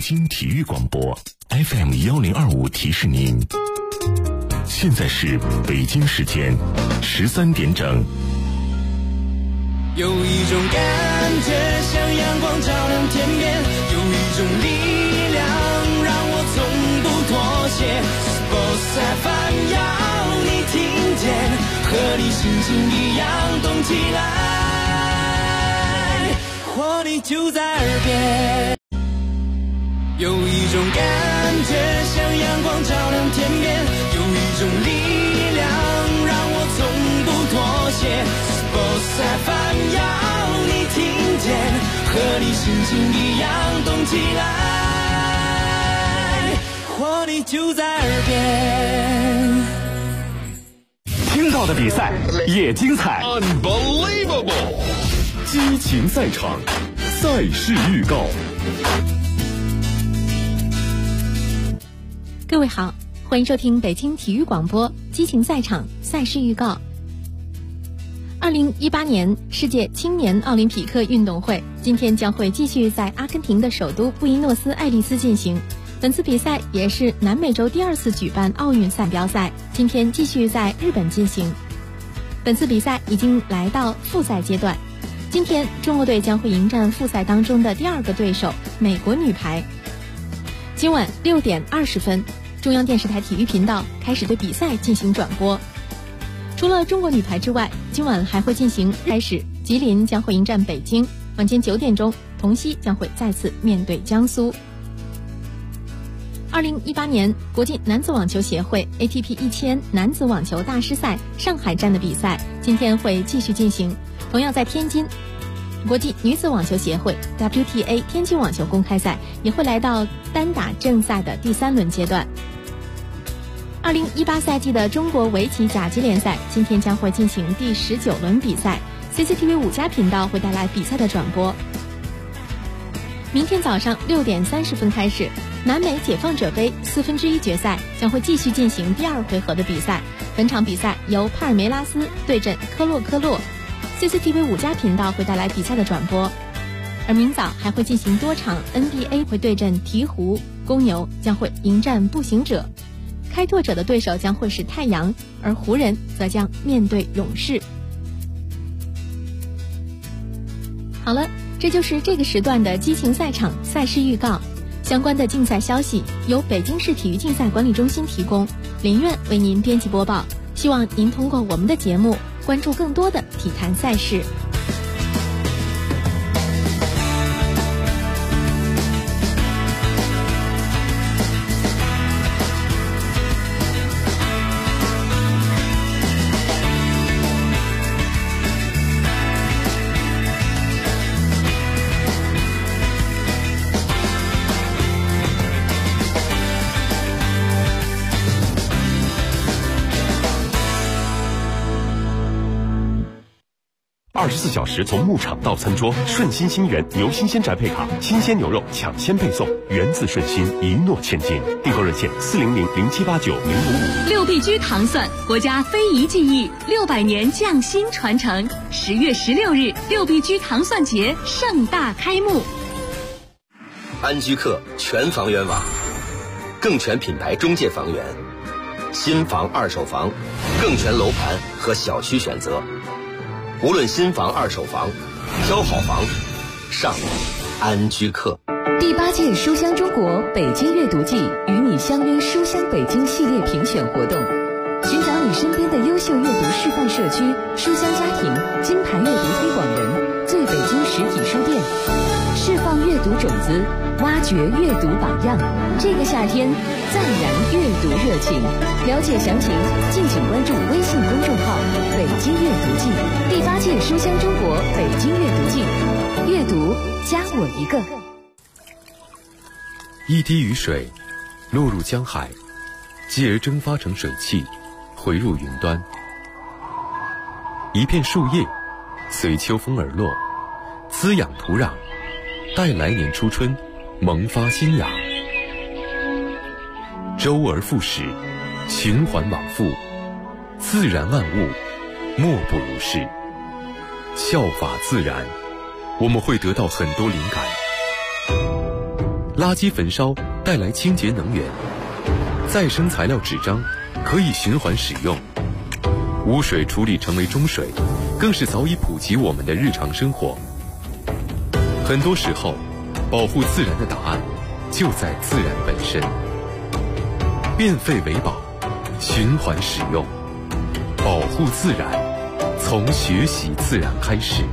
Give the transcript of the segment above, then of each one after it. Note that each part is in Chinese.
京体育广播 FM1025提示您，现在是北京时间13点整。 有一种感觉像阳光照亮天边，有一种力量让我从不妥协。Sports FM 要你听见，和你心情一样动起来，活力就在耳边。有一种感觉像阳光照亮天边，有一种力量让我从不妥协。Sports FM 要你听见，和你心情一样动起来，活力就在耳边。 听到的比赛也精彩 Unbelievable 激情赛场，赛事预告。 各位好，欢迎收听北京体育广播激情赛场赛事预告。2018年世界青年奥林匹克运动会今天将会继续在阿根廷的首都布宜诺斯艾利斯进行。本次比赛也是南美洲第2次举办奥运赛标赛，今天继续在日本进行。本次比赛已经来到复赛阶段，今天中国队将会迎战复赛当中的第2个对手美国女排。今晚6点20分，中央电视台体育频道开始对比赛进行转播。除了中国女排之外，今晚还会进行开始，吉林将会迎战北京。晚间9点钟，同曦将会再次面对江苏。2018年国际男子网球协会 ATP 1000男子网球大师赛上海站的比赛今天会继续进行，同样在天津。国际女子网球协会 WTA 天津网球公开赛也会来到单打正赛的第3轮阶段。2018赛季的中国围棋甲级联赛今天将会进行第19轮比赛， CCTV 5+频道会带来比赛的转播。明天早上6点30分开始，南美解放者杯1/4决赛将会继续进行第2回合的比赛。本场比赛由帕尔梅拉斯对阵科洛科洛， CCTV 5+频道会带来比赛的转播。而明早还会进行多场 NBA 会对阵鹈鹕，公牛将会迎战步行者，开拓者的对手将会是太阳，而湖人则将面对勇士。好了，这就是这个时段的激情赛场赛事预告。相关的竞赛消息由北京市体育竞赛管理中心提供，林苑为您编辑播报。希望您通过我们的节目关注更多的体坛赛事。 24小时从牧场到餐桌，顺心新源牛新鲜宅配卡，新鲜牛肉抢先配送，源自顺心，一诺千金。订购热线400-0789-055。 6必居糖蒜，国家非遗技艺，600年匠心传承。10月16日，6必居糖蒜节盛大开幕。 安居客全房源网，更全品牌中介房源，新房、二手房，更全楼盘和小区选择。无论新房、二手房，挑好房，上安居客。 第8届书香中国北京阅读季与你相约书香北京系列评选活动，寻找你身边的优秀阅读示范社区、书香家庭、金牌阅读推广人、最北京实体书店，释放阅读种子，挖掘阅读榜样。这个夏天再燃阅读热情。了解详情，敬请关注微信公众号“北京阅读季”。第8届书香中国北京阅读季，阅读加我一个。 一滴雨水落入江海，继而蒸发成水汽，回入云端。一片树叶随秋风而落，滋养土壤，待来年初春萌发新芽。周而复始，循环往复，自然万物莫不如是。效法自然，我们会得到很多灵感。 垃圾焚烧带来清洁能源，再生材料纸张可以循环使用，污水处理成为中水，更是早已普及我们的日常生活。很多时候，保护自然的答案就在自然本身。变废为宝，循环使用，保护自然，从学习自然开始。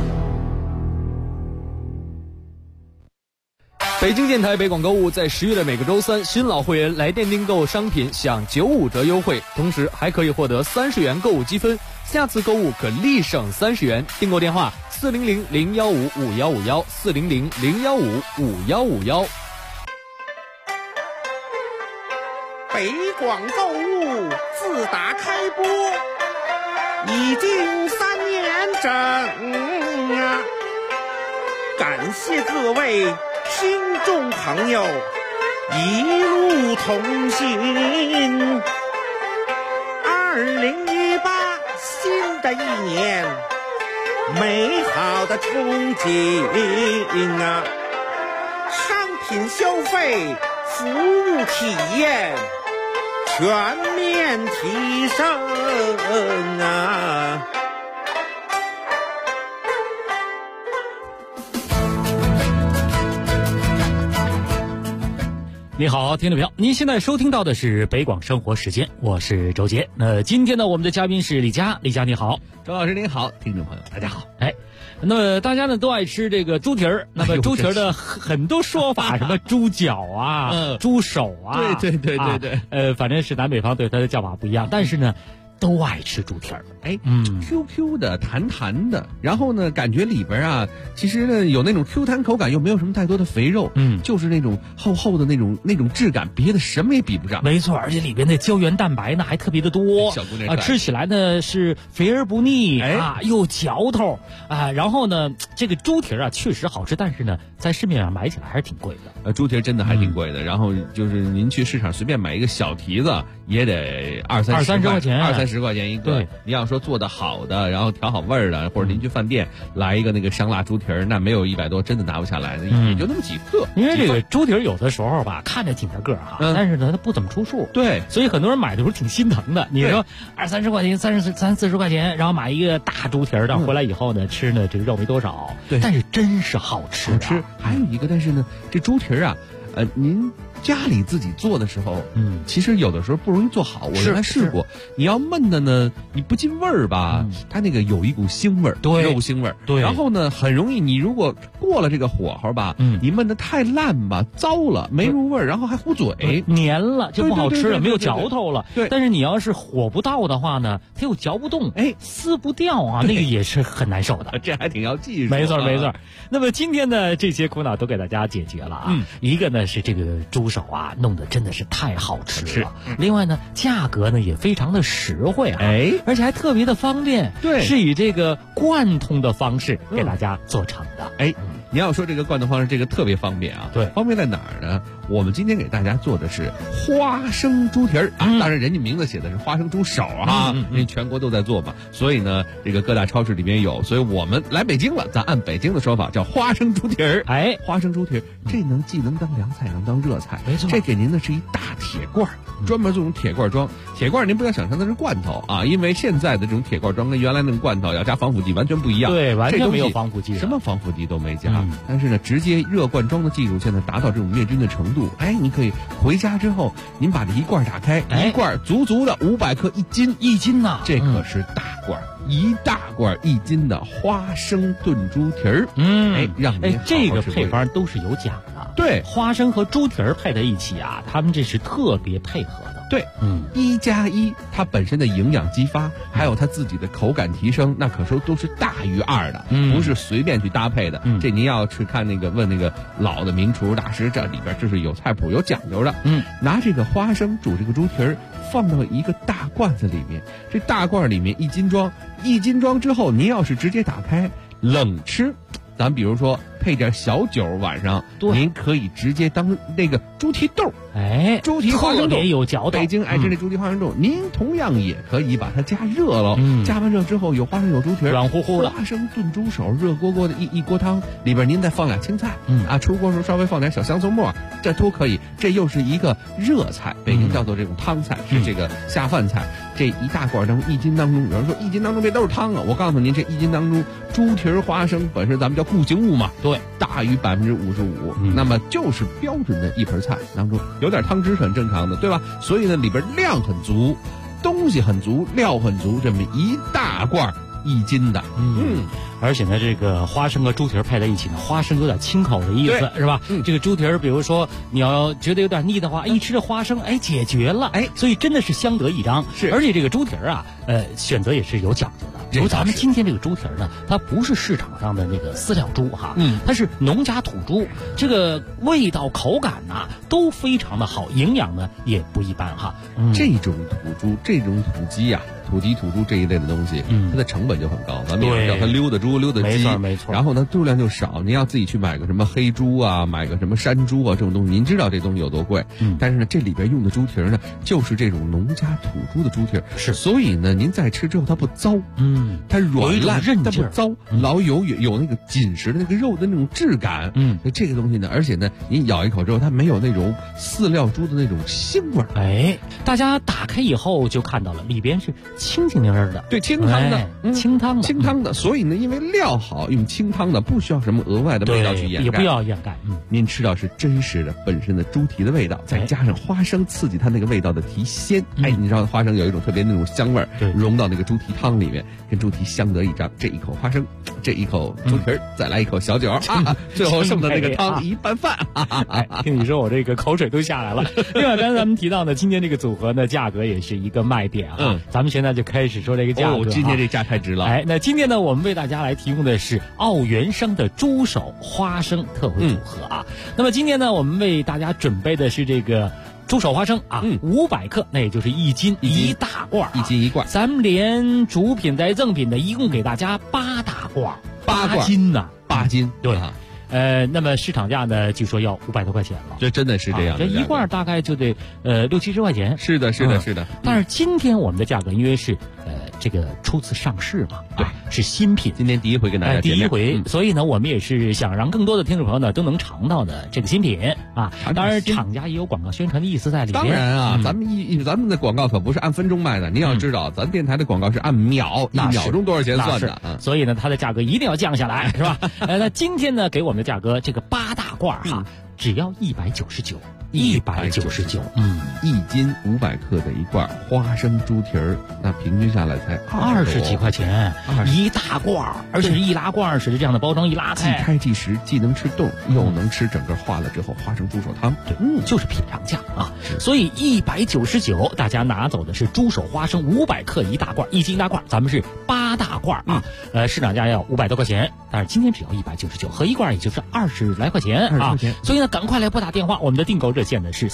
北京电台北广购物在10月的每个周三，新老会员来电订购商品享95折优惠，同时还可以获得30元购物积分，下次购物可立省30元。订购电话400-015-5151 400-015-5151。 北广购物自打开播已经3年整啊！感谢各位听众朋友一路同行。2018新的一年，美好的憧憬啊！商品消费，服务体验全面提升啊！ 你好，听众朋友，您现在收听到的是北广生活时间，我是周杰。今天呢，我们的嘉宾是李佳，李佳你好， 周老师您好，听众朋友大家好。 那么大家呢都爱吃这个猪蹄儿，那么猪蹄儿的很多说法，什么猪脚啊、猪手啊， 对， 反正是南北方对它的叫法不一样，但是呢，都爱吃猪蹄儿。 QQ 的、弹弹的，然后呢，感觉里边啊，其实呢有那种 Q 弹口感，又没有什么太多的肥肉，就是那种厚厚的那种质感，别的什么也比不上。 没错，而且里边的胶原蛋白呢还特别的多， 小姑娘吃起来呢是肥而不腻又嚼头然后呢，这个猪蹄儿啊确实好吃，但是呢，在市面上买起来还是挺贵的。 猪蹄儿真的还挺贵的，然后就是您去市场随便买一个小蹄子也得20-30块钱，20-30块钱一个。你要说做的好的，然后调好味儿的，或者您去饭店来一个那个香辣猪蹄儿，那没有100多真的拿不下来的，也就那么几克。 因为这个猪蹄儿有的时候吧，看着挺大个儿但是呢它不怎么出数。 对， 所以很多人买的时候挺心疼的。你说20-30块钱、30-40块钱，然后买一个大猪蹄儿，但回来以后呢，吃呢这个肉没多少，但是真是好吃。 还有一个，但是呢，这猪蹄儿啊，您家里自己做的时候，其实有的时候不容易做好。我原来试过，你要焖的呢，你不进味儿吧，它那个有一股腥味儿，肉腥味儿。 对， 然后呢，很容易你如果过了这个火候吧，你焖的太烂吧，糟了，没入味儿，然后还糊嘴， 黏了就不好吃了，没有嚼头了。 对， 但是你要是火不到的话呢，它又嚼不动，撕不掉啊，那个也是很难受的。 这还挺要技术。 没错。那么今天呢，这些苦恼都给大家解决了啊。一个呢是这个猪手啊，弄得真的是太好吃了。另外呢，价格呢也非常的实惠而且还特别的方便。 对， 是以这个贯通的方式给大家做成的。 你要说这个贯通方式，这个特别方便啊。 对， 方便在哪儿呢？我们今天给大家做的是花生猪蹄儿当然人家名字写的是花生猪手因为全国都在做嘛，所以呢，这个各大超市里面有，所以我们来北京了，咱按北京的说法叫花生猪蹄儿。花生猪蹄儿，这既能当凉菜，能当热菜。 没错， 这给您的是一大铁罐，专门做成铁罐装。铁罐您不要想象它是罐头啊，因为现在的这种铁罐装跟原来那种罐头要加防腐剂完全不一样。 对，完全没有防腐剂， 什么防腐剂都没加。但是呢，直接热罐装的技术现在达到这种灭菌的程度。你可以回家之后，您把这一罐打开，一罐足足的500克1斤呐，这可是大罐。1大罐1斤的花生炖猪蹄儿，让您这个配方都是有讲的。 对， 花生和猪蹄儿配在一起啊，他们这是特别配合的。 对，1+1，它本身的营养激发，还有它自己的口感提升，那可说都是大于2的，不是随便去搭配的。这您要去看问那个老的名厨大师，这里边这是有菜谱有讲究的。拿这个花生煮这个猪蹄儿，放到一个大罐子里面，这大罐里面1斤装，1斤装之后，您要是直接打开冷吃，咱比如说配点小酒，晚上您可以直接当那个猪蹄豆。猪蹄花生豆特别有嚼头。 北京爱吃那猪蹄花生豆，您同样也可以把它加热了。加完热之后有花生有猪蹄， 软乎乎的。 花生炖猪手，热锅锅的一锅汤，里边您再放俩青菜，出锅时候稍微放点小香葱末，这都可以。这又是一个热菜，北京叫做这种汤菜，是这个下饭菜。这一大罐当中1斤当中，有人说1斤当中这都是汤啊，我告诉您，这1斤当中猪蹄花生本身咱们叫固形物嘛， 对， 大于55%，那么就是标准的一盆菜当中有点汤汁是很正常的，对吧？所以呢，里边量很足，东西很足，料很足，这么一大罐1斤的， 而且呢，这个花生和猪蹄配在一起呢，花生有点清口的意思，是吧？这个猪蹄比如说你要觉得有点腻的话，一吃这花生，解决了，所以真的是相得益彰。 是， 而且这个猪蹄啊，选择也是有讲究的。比如咱们今天这个猪蹄呢，它不是市场上的那个饲料猪哈，它是农家土猪，这个味道口感呐都非常的好，营养呢也不一般哈。 这种土猪，这种土鸡呀。土鸡、土猪这一类的东西，它的成本就很高。咱们也叫它溜达猪、溜达鸡， 没错。 然后呢，数量就少。您要自己去买个什么黑猪啊，买个什么山猪啊，这种东西，您知道这东西有多贵。但是呢，这里边用的猪蹄呢，就是这种农家土猪的猪蹄， 是。 所以呢，您再吃之后它不糟，它软烂，它不糟，老有那个紧实的那个肉的那种质感。这个东西呢，而且呢，您咬一口之后，它没有那种饲料猪的那种腥味。 大家打开以后就看到了，里边是清清灵灵的， 对，清汤的， 清汤的。 所以呢，因为料好，用清汤的，不需要什么额外的味道去掩盖， 也不要掩盖。 您吃到是真实的本身的猪蹄的味道，再加上花生刺激它那个味道的提鲜。你知道花生有一种特别那种香味儿，融到那个猪蹄汤里面，跟猪蹄相得益彰。这一口花生，这一口猪蹄再来一口小酒最后剩的那个汤一拌饭。 听你说我这个口水都下来了。另外，刚才咱们提到呢，今天这个组合呢，价格也是一个卖点啊。咱们现在就开始说这个价格。 今天这价太值了。 那今天呢，我们为大家来提供的是奥元生的猪手花生特惠组合啊。那么今天呢，我们为大家准备的是这个猪手花生啊，500克，那也就是1斤一大罐 ，1斤1罐。 咱们连主品带赠品的，一共给大家8大罐，8斤呐 ，8斤， 对。那么市场价呢，据说要500多块钱了。 这真的是这样的， 这一罐大概就得60-70块钱。 是的。 但是今天我们的价格，因为是这个初次上市嘛， 对， 是新品， 今天第一回跟大家见面， 第一回，所以呢，我们也是想让更多的听众朋友呢都能尝到的这个新品啊。当然，厂家也有广告宣传的意思在里面。 当然啊，咱们的广告可不是按分钟卖的，您要知道，咱电台的广告是按秒，1秒钟多少钱算的。 所以呢，它的价格一定要降下来，是吧？那今天呢，给我们的价格，这个8大罐哈，只要199。199，1 斤500克的一罐花生猪蹄儿，那平均下来才 20几块钱，一大罐，而且是易拉罐似的这样的包装，一拉开， 即开即食，既能吃冻，又能吃整个化了之后花生猪手汤， 对，就是品尝价啊。所以199，大家拿走的是猪手花生500克一大罐，1斤一大罐，咱们是8大罐啊，市场价要500多块钱，但是今天只要199，合一罐也就是20来块钱啊。所以呢，赶快来拨打电话，我们的订购热线呢是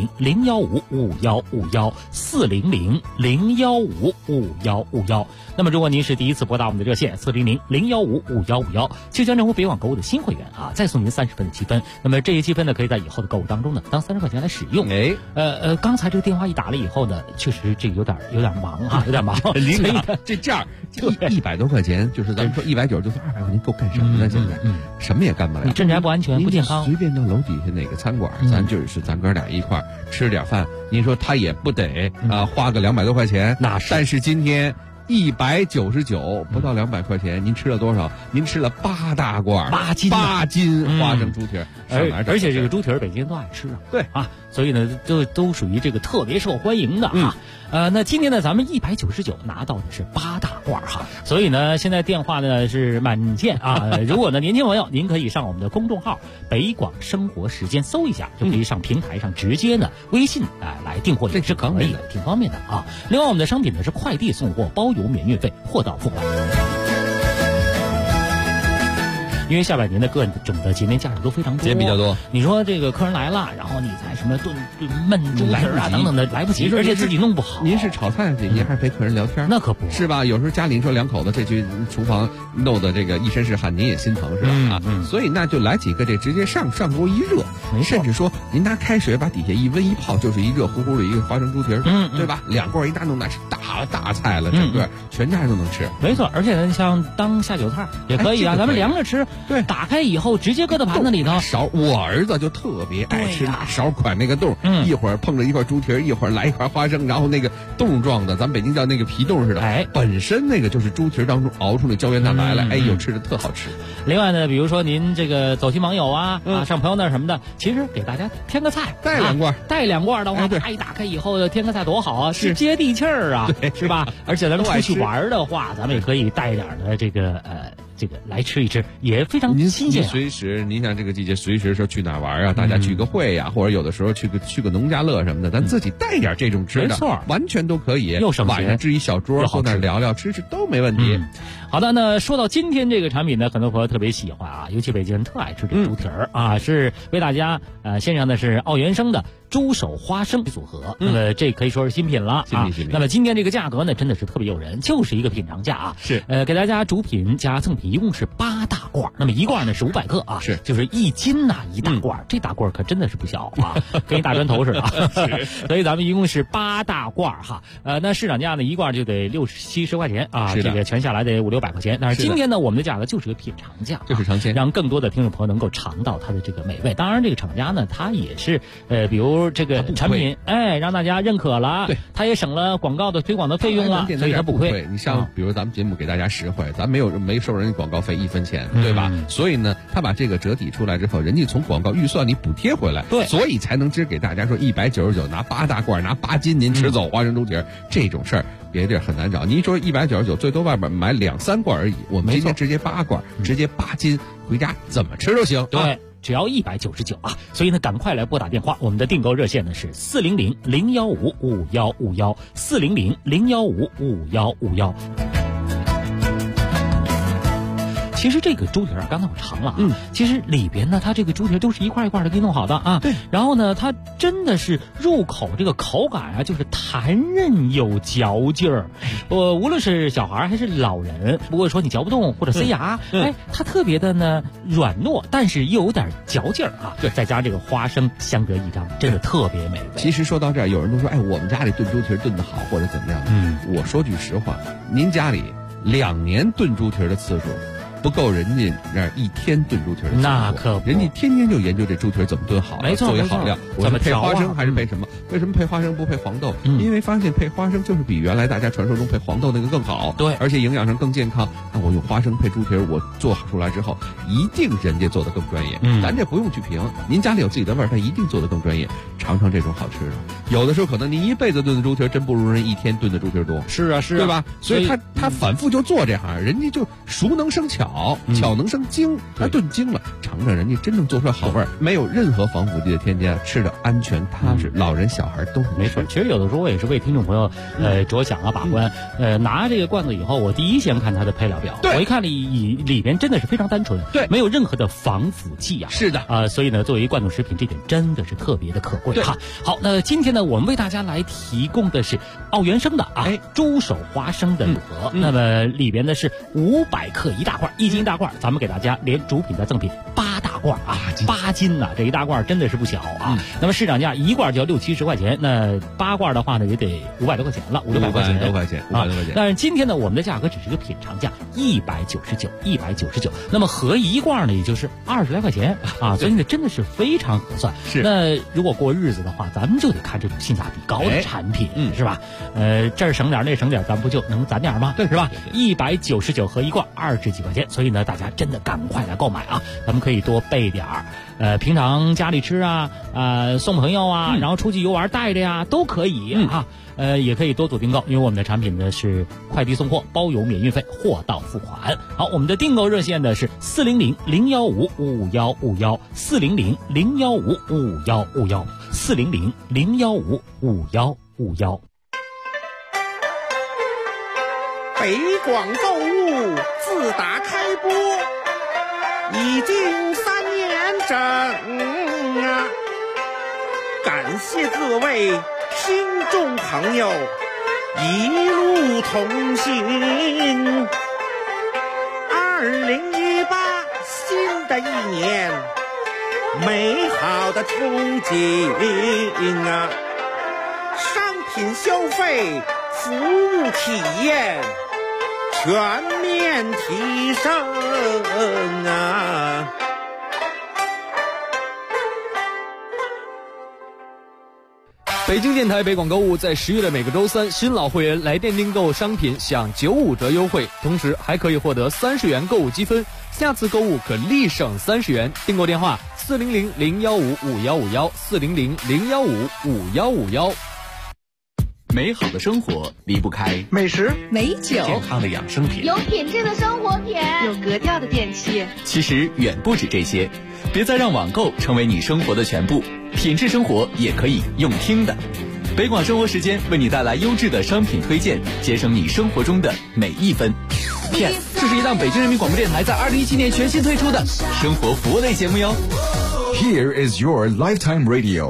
400-015-5151，400-015-5151。那么如果您是第一次拨打我们的热线400-015-5151，就江浙沪北网购物的新会员啊，再送您30分的积分。那么这些积分呢，可以在以后的购物当中呢当30块钱来使用。刚才这个电话一打了以后呢，确实这个有点忙啊，有点忙。 您看这样100多块钱，就是咱们说190就是200块钱够干什么呢？现在什么也干不了， 你镇宅不安全，不健康。 随便到楼底下哪个餐馆，咱哥俩一块儿吃点饭，您说他也不得花个200多块钱。 那是， 但是今天199，不到200块钱，您吃了多少？您吃了8大罐 ，8 斤花生猪蹄儿， 而且这个猪蹄儿北京人都爱吃啊。 对啊，所以呢，都属于这个特别受欢迎的啊。那今天呢，咱们199拿到的是8大罐哈，所以呢，现在电话呢是满线啊。如果呢，年轻朋友，您可以上我们的公众号“北广生活时间”搜一下，就可以上平台上直接呢微信来订货，也是可以的，挺方便的啊。另外，我们的商品呢是快递送货，包邮免运费，货到付款。 因为下半年的各种的节年假日都非常多， 节比较多。 你说这个客人来了，然后你再什么炖焖猪蹄啊等等的来不及，而且自己弄不好。 您是炒菜去，您还是陪客人聊天， 那可不是吧？有时候家里说两口子这去厨房弄得这个一身是汗，您也心疼是吧？所以那就来几个这直接上锅一热，甚至说您拿开水把底下一温一泡，就是一热乎乎的一个花生猪蹄，对吧？2罐一大弄，那是大菜了，整个全家人都能吃。 没错，而且呢，像当下酒菜也可以啊，咱们凉着吃。 对， 打开以后直接搁到盘子里头。 勺，我儿子就特别爱吃拿勺蒯那个洞，一会儿碰着一块猪蹄，一会儿来一块花生，然后那个冻状的，咱们北京叫那个皮冻似的。本身那个就是猪蹄当中熬出那胶原蛋白来，吃的特好吃。 另外呢，比如说您这个走亲访友啊，上朋友那什么的，其实给大家添个菜， 带2罐的话，一打开以后添个菜多好啊，是接地气儿啊，是吧？而且咱们出去玩的话，咱们也可以带点的这个来吃一吃，也非常新鲜。 随时，您像这个季节，随时说去哪玩啊，大家聚个会呀，或者有的时候去个农家乐什么的，咱自己带点这种吃的， 没错， 完全都可以。 又省钱， 晚上支一小桌，坐那聊聊吃都没问题。 好的，那说到今天这个产品呢，很多朋友特别喜欢啊，尤其北京人特爱吃这个猪蹄儿啊，是为大家献上的是奥原生的猪手花生组合。那么这可以说是新品了啊。那么今天这个价格呢，真的是特别诱人，就是一个品尝价啊。 是给大家主品加赠品一共是8大罐，那么1罐呢是500克啊， 是就是1斤呐1大罐，这大罐可真的是不小啊，跟一大砖头似的。所以咱们一共是8大罐哈。那市场价呢1罐就得60-70块钱啊，这个全下来得500-600块钱。但是今天呢，我们的价格就是个品尝价， 就是尝鲜， 让更多的听众朋友能够尝到它的这个美味。当然，这个厂家呢，它也是比如这个产品，让大家认可了，对，它也省了广告的推广的费用了，所以它不亏。 你像比如咱们节目给大家实惠，咱没收人家广告费1分钱，对吧？所以呢，他把这个折抵出来之后，人家从广告预算里补贴回来， 对， 所以才能只给大家说199拿8大罐拿8斤您吃走花生猪蹄这种事儿。别的地儿很难找，您说199，最多外边买2-3罐而已。我们今天直接8罐，直接8斤，回家怎么吃都行。 对，只要199啊！所以呢，赶快来拨打电话，我们的订购热线呢是400-015-5151，400-015-5151。其实这个猪蹄刚才我尝了其实里边呢，它这个猪蹄都是一块一块的给弄好的啊。 对。 然后呢，它真的是入口这个口感啊，就是弹韧有嚼劲儿。无论是小孩还是老人，不过说你嚼不动或者塞牙，它特别的呢软糯，但是又有点嚼劲儿啊。 对。 再加这个花生，相得益彰，真的特别美味。 其实说到这儿，有人都说，我们家里炖猪蹄炖得好，或者怎么样。我说句实话，您家里2年炖猪蹄的次数不够人家那1天炖猪蹄的， 那可不， 人家天天就研究这猪蹄怎么炖好， 没错， 作为好料。我们配花生还是配什么？为什么配花生不配黄豆？因为发现配花生就是比原来大家传说中配黄豆那个更好， 对， 而且营养上更健康。那我用花生配猪蹄，我做出来之后，一定人家做的更专业。咱这不用去评，您家里有自己的味儿，他一定做的更专业。尝尝这种好吃的，有的时候可能您一辈子炖的猪蹄真不如人1天炖的猪蹄多。 是啊，是啊， 对吧？所以他反复就做这行，人家就熟能生巧，巧能生精，他炖精了，尝尝人家真正做出来好味儿，没有任何防腐剂的添加，吃的安全踏实，老人小孩都没错。其实有的时候我也是为听众朋友着想啊把关。拿这个罐子以后，我第一先看它的配料表，我一看里边真的是非常单纯， 对， 没有任何的防腐剂啊。 是的所以呢，作为罐头食品，这点真的是特别的可贵哈。好，那今天呢，我们为大家来提供的是奥原生的猪手花生的组合，那么里边呢是500克1大罐，1斤1大罐，咱们给大家连主品再赠品8大罐啊，8斤呐，这一大罐真的是不小啊。那么市场价1罐就要60-70块钱，那8罐的话呢也得500多块钱了，500-600块钱 ，500多块钱。 但是今天呢，我们的价格只是个品尝价，199。那么合1罐呢，也就是20来块钱啊，所以呢真的是非常合算。 是。 那如果过日子的话，咱们就得看这种性价比高的产品，是吧？这儿省点那省点，咱不就能攒点吗？对，是吧？199合1罐，20几块钱。所以呢，大家真的赶快来购买啊！咱们可以多备点儿，平常家里吃啊，送朋友啊，然后出去游玩带着呀，都可以啊。也可以多组订购，因为我们的产品呢是快递送货，包邮免运费，货到付款。好，我们的订购热线呢是400-015-5151，400-015-5151，400-015-5151。 北广购物自打开播， 已经3年整啊！感谢各位听众朋友一路同行。2018新的一年，美好的憧憬啊！商品消费、服务体验全面提升啊！ 北京电台北广购物在10月的每个周三，新老会员来电订购商品享95折优惠，同时还可以获得30元购物积分，下次购物可立省30元。订购电话400-015-5151，400-015-5151。 美好的生活离不开美食、 美酒、 健康的养生品， 有品质的生活品， 有格调的电器。 其实远不止这些，别再让网购成为你生活的全部，品质生活也可以用听的。北广生活时间为你带来优质的商品推荐，节省你生活中的每一分。P.S. 这是一档北京人民广播电台在2017年全新推出的生活服务类节目哟。 Here is your lifetime radio。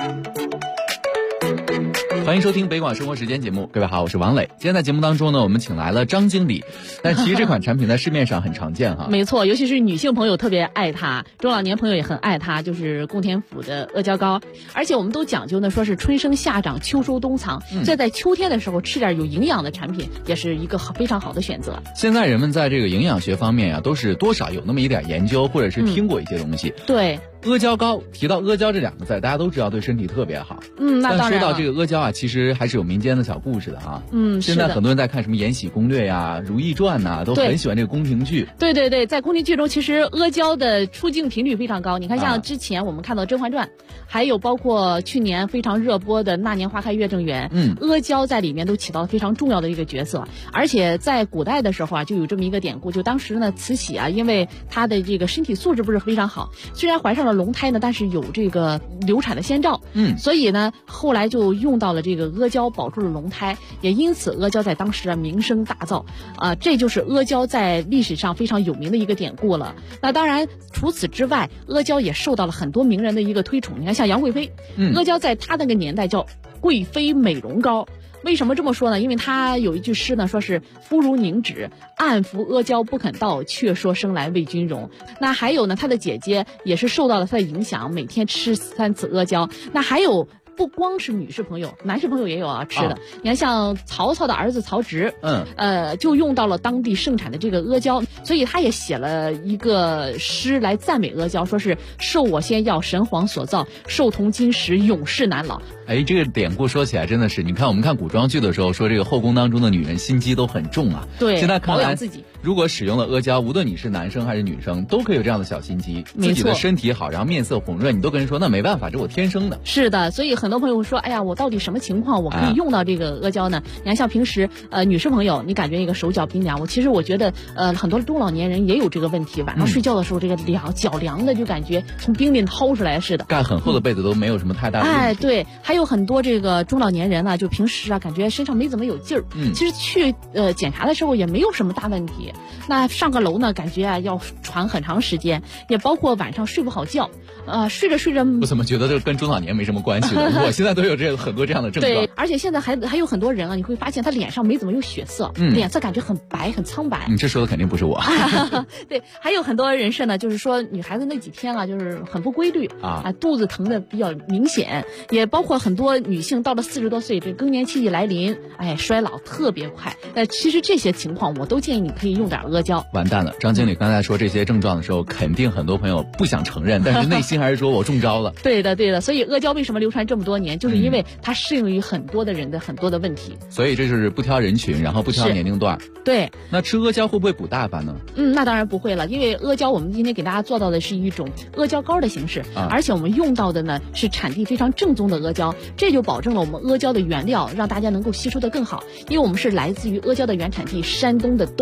欢迎收听北广生活时间节目，各位好，我是王磊。今天在节目当中呢，我们请来了张经理，但其实这款产品在市面上很常见哈。 没错，尤其是女性朋友特别爱它，中老年朋友也很爱它，就是供田府的阿胶糕。而且我们都讲究呢，说是春生夏长，秋收冬藏，所以在秋天的时候吃点有营养的产品，也是一个非常好的选择。 现在人们在这个营养学方面啊，都是多少有那么一点研究，或者是听过一些东西。 对。 阿胶糕，提到阿胶这2个字，大家都知道对身体特别好。 那当然。 但说到这个阿胶啊，其实还是有民间的小故事的啊。现在很多人在看什么《延禧攻略》呀、《如懿传》呐，都很喜欢这个宫廷剧。 对对对，在宫廷剧中，其实阿胶的出镜频率非常高。你看，像之前我们看到《甄嬛传》，还有包括去年非常热播的《那年花开月正圆》，阿胶在里面都起到了非常重要的一个角色。而且在古代的时候啊，就有这么一个典故，就当时呢，慈禧啊，因为她的这个身体素质不是非常好，虽然怀上了龙胎呢，但是有这个流产的先兆，所以呢，后来就用到了这个阿胶保住了龙胎，也因此阿胶在当时啊名声大噪啊，这就是阿胶在历史上非常有名的一个典故了。那当然，除此之外，阿胶也受到了很多名人的一个推崇。你看，像杨贵妃，阿胶在她那个年代叫贵妃美容膏。为什么这么说呢？因为他有一句诗呢，说是肤如凝脂，暗服阿胶不肯到，却说生来为君容。那还有呢，他的姐姐也是受到了他的影响，每天吃3次阿胶。那还有不光是女士朋友，男士朋友也有吃的。你看，像曹操的儿子曹植，就用到了当地盛产的这个阿胶，所以他也写了一个诗来赞美阿胶，说是受我仙药，神皇所造，寿同金石，永世难老。 这个典故说起来真的是，你看我们看古装剧的时候说，这个后宫当中的女人心机都很重啊。 对， 现在看来保养自己， 如果使用了阿胶，无论你是男生还是女生，都可以有这样的小心机，自己的身体好，然后面色红润，你都跟人说那没办法，这我天生的。 是的，所以很多朋友说，哎呀，我到底什么情况我可以用到这个阿胶呢？你看，像平时女士朋友，你感觉一个手脚冰凉，其实我觉得很多中老年人也有这个问题，晚上睡觉的时候这个脚凉的，就感觉从冰里掏出来似的， 盖很厚的被子都没有什么太大的问题。 对，还有很多这个中老年人呢，就平时啊感觉身上没怎么有劲儿，其实去检查的时候也没有什么大问题。那上个楼呢，感觉啊要喘很长时间，也包括晚上睡不好觉，睡着睡着。 我怎么觉得这跟中老年没什么关系呢？我现在都有很多这样的症状。 对，而且现在还有很多人啊，你会发现他脸上没怎么有血色，脸色感觉很白很苍白。 你这说的肯定不是我。 对，还有很多人士呢，就是说女孩子那几天啊，就是很不规律肚子疼的比较明显，也包括很多女性到了40多岁，这更年期一来临，衰老特别快。其实这些情况我都建议你可以用点阿胶。 完蛋了，张经理刚才说这些症状的时候，肯定很多朋友不想承认，但是内心还是说我中招了。 对的，所以阿胶为什么流传这么多年，就是因为它适应于很多的人的很多的问题。 所以这就是不挑人群，然后不挑年龄段。 对。 那吃阿胶会不会补大发呢？ 那当然不会了，因为阿胶我们今天给大家做到的是一种阿胶膏的形式，而且我们用到的呢是产地非常正宗的阿胶，这就保证了我们阿胶的原料让大家能够吸收的更好，因为我们是来自于阿胶的原产地山东的东阿，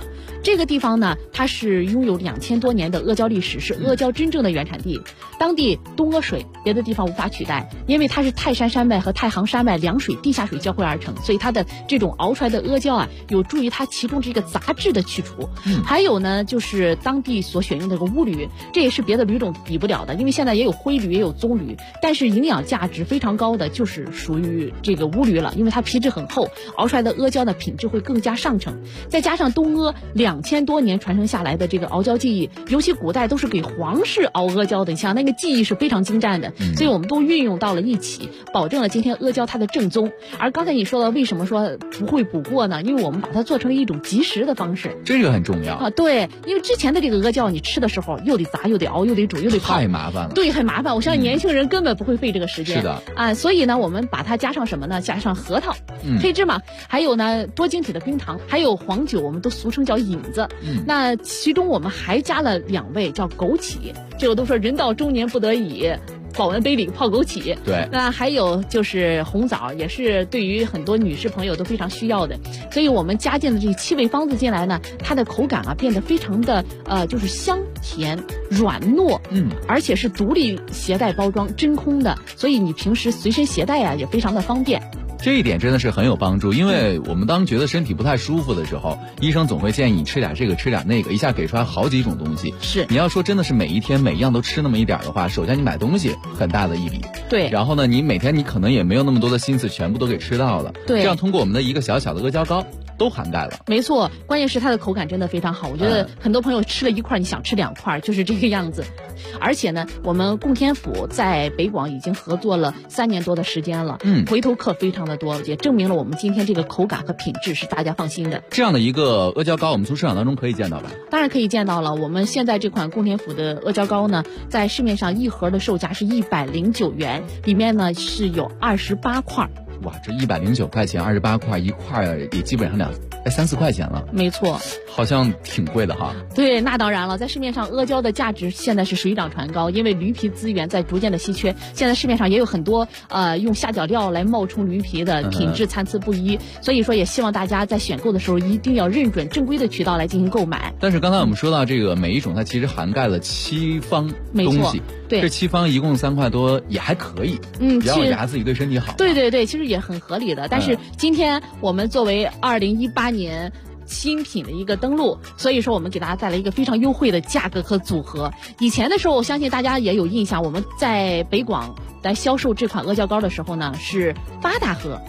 这个地方呢，它是拥有2000多年的阿胶历史，是阿胶真正的原产地。当地东阿水别的地方无法取代，因为它是泰山山脉和太行山脉两水地下水交汇而成，所以它的这种熬出来的阿胶啊，有助于它其中这个杂质的去除。还有呢，就是当地所选用的这个乌驴，这也是别的驴种比不了的，因为现在也有灰驴也有棕驴，但是营养价值非常高的就是属于这个乌驴了，因为它皮质很厚，熬出来的阿胶呢品质会更加上乘。再加上东阿2000多年传承下来的这个熬胶技艺，尤其古代都是给皇室熬阿胶的，你像那个技艺是非常精湛的，所以我们都运用到了一起，保证了今天阿胶它的正宗。而刚才你说的为什么说不会补过呢？因为我们把它做成了一种即食的方式， 这个很重要啊。对，因为之前的这个阿胶你吃的时候又得炸又得熬又得煮又得泡， 太麻烦了。 对，很麻烦。我相信年轻人根本不会费这个时间。 是的啊，所以呢，我们把它加上什么呢？加上核桃、黑芝麻，还有呢多晶体的冰糖，还有黄酒，我们都俗称叫引子。那其中我们还加了2味，叫枸杞。这个都说人到中年不得已，保温杯里泡枸杞。 对， 那还有就是红枣，也是对于很多女士朋友都非常需要的。所以我们加进了这7味方子进来呢，它的口感啊变得非常的就是香甜软糯，而且是独立携带包装真空的，所以你平时随身携带啊也非常的方便。 这一点真的是很有帮助，因为我们当觉得身体不太舒服的时候，医生总会建议你吃点这个吃点那个，一下给出来好几种东西。 是， 你要说真的是每一天每一样都吃那么一点的话，首先你买东西很大的一笔， 对， 然后呢你每天你可能也没有那么多的心思全部都给吃到了， 对， 这样通过我们的一个小小的阿胶糕都涵盖了。 没错，关键是它的口感真的非常好，我觉得很多朋友吃了1块你想吃2块，就是这个样子。而且呢，我们供天府在北广已经合作了3年多的时间了，回头客非常的多，也证明了我们今天这个口感和品质是大家放心的。 这样的一个阿胶糕，我们从市场当中可以见到吧？ 当然可以见到了。我们现在这款供天府的阿胶糕呢，在市面上1盒的售价是109元，里面呢是有28块。 哇，这109块钱，28块1块，也基本上3、4块钱了。 没错， 好像挺贵的哈。 对，那当然了，在市面上阿胶的价值现在是水涨船高，因为驴皮资源在逐渐的稀缺，现在市面上也有很多用下脚料来冒充驴皮的，品质参差不一，所以说也希望大家在选购的时候一定要认准正规的渠道来进行购买。 但是刚才我们说到这个每一种它其实涵盖了7方东西， 对， 这7方一共3块多也还可以，只要牙自己对身体好。 对对对，其实也很合理的。但是今天我们作为2018年新品的一个登陆，所以说我们给大家带来一个非常优惠的价格和组合。以前的时候我相信大家也有印象，我们在北广来销售这款阿胶糕的时候呢是8大盒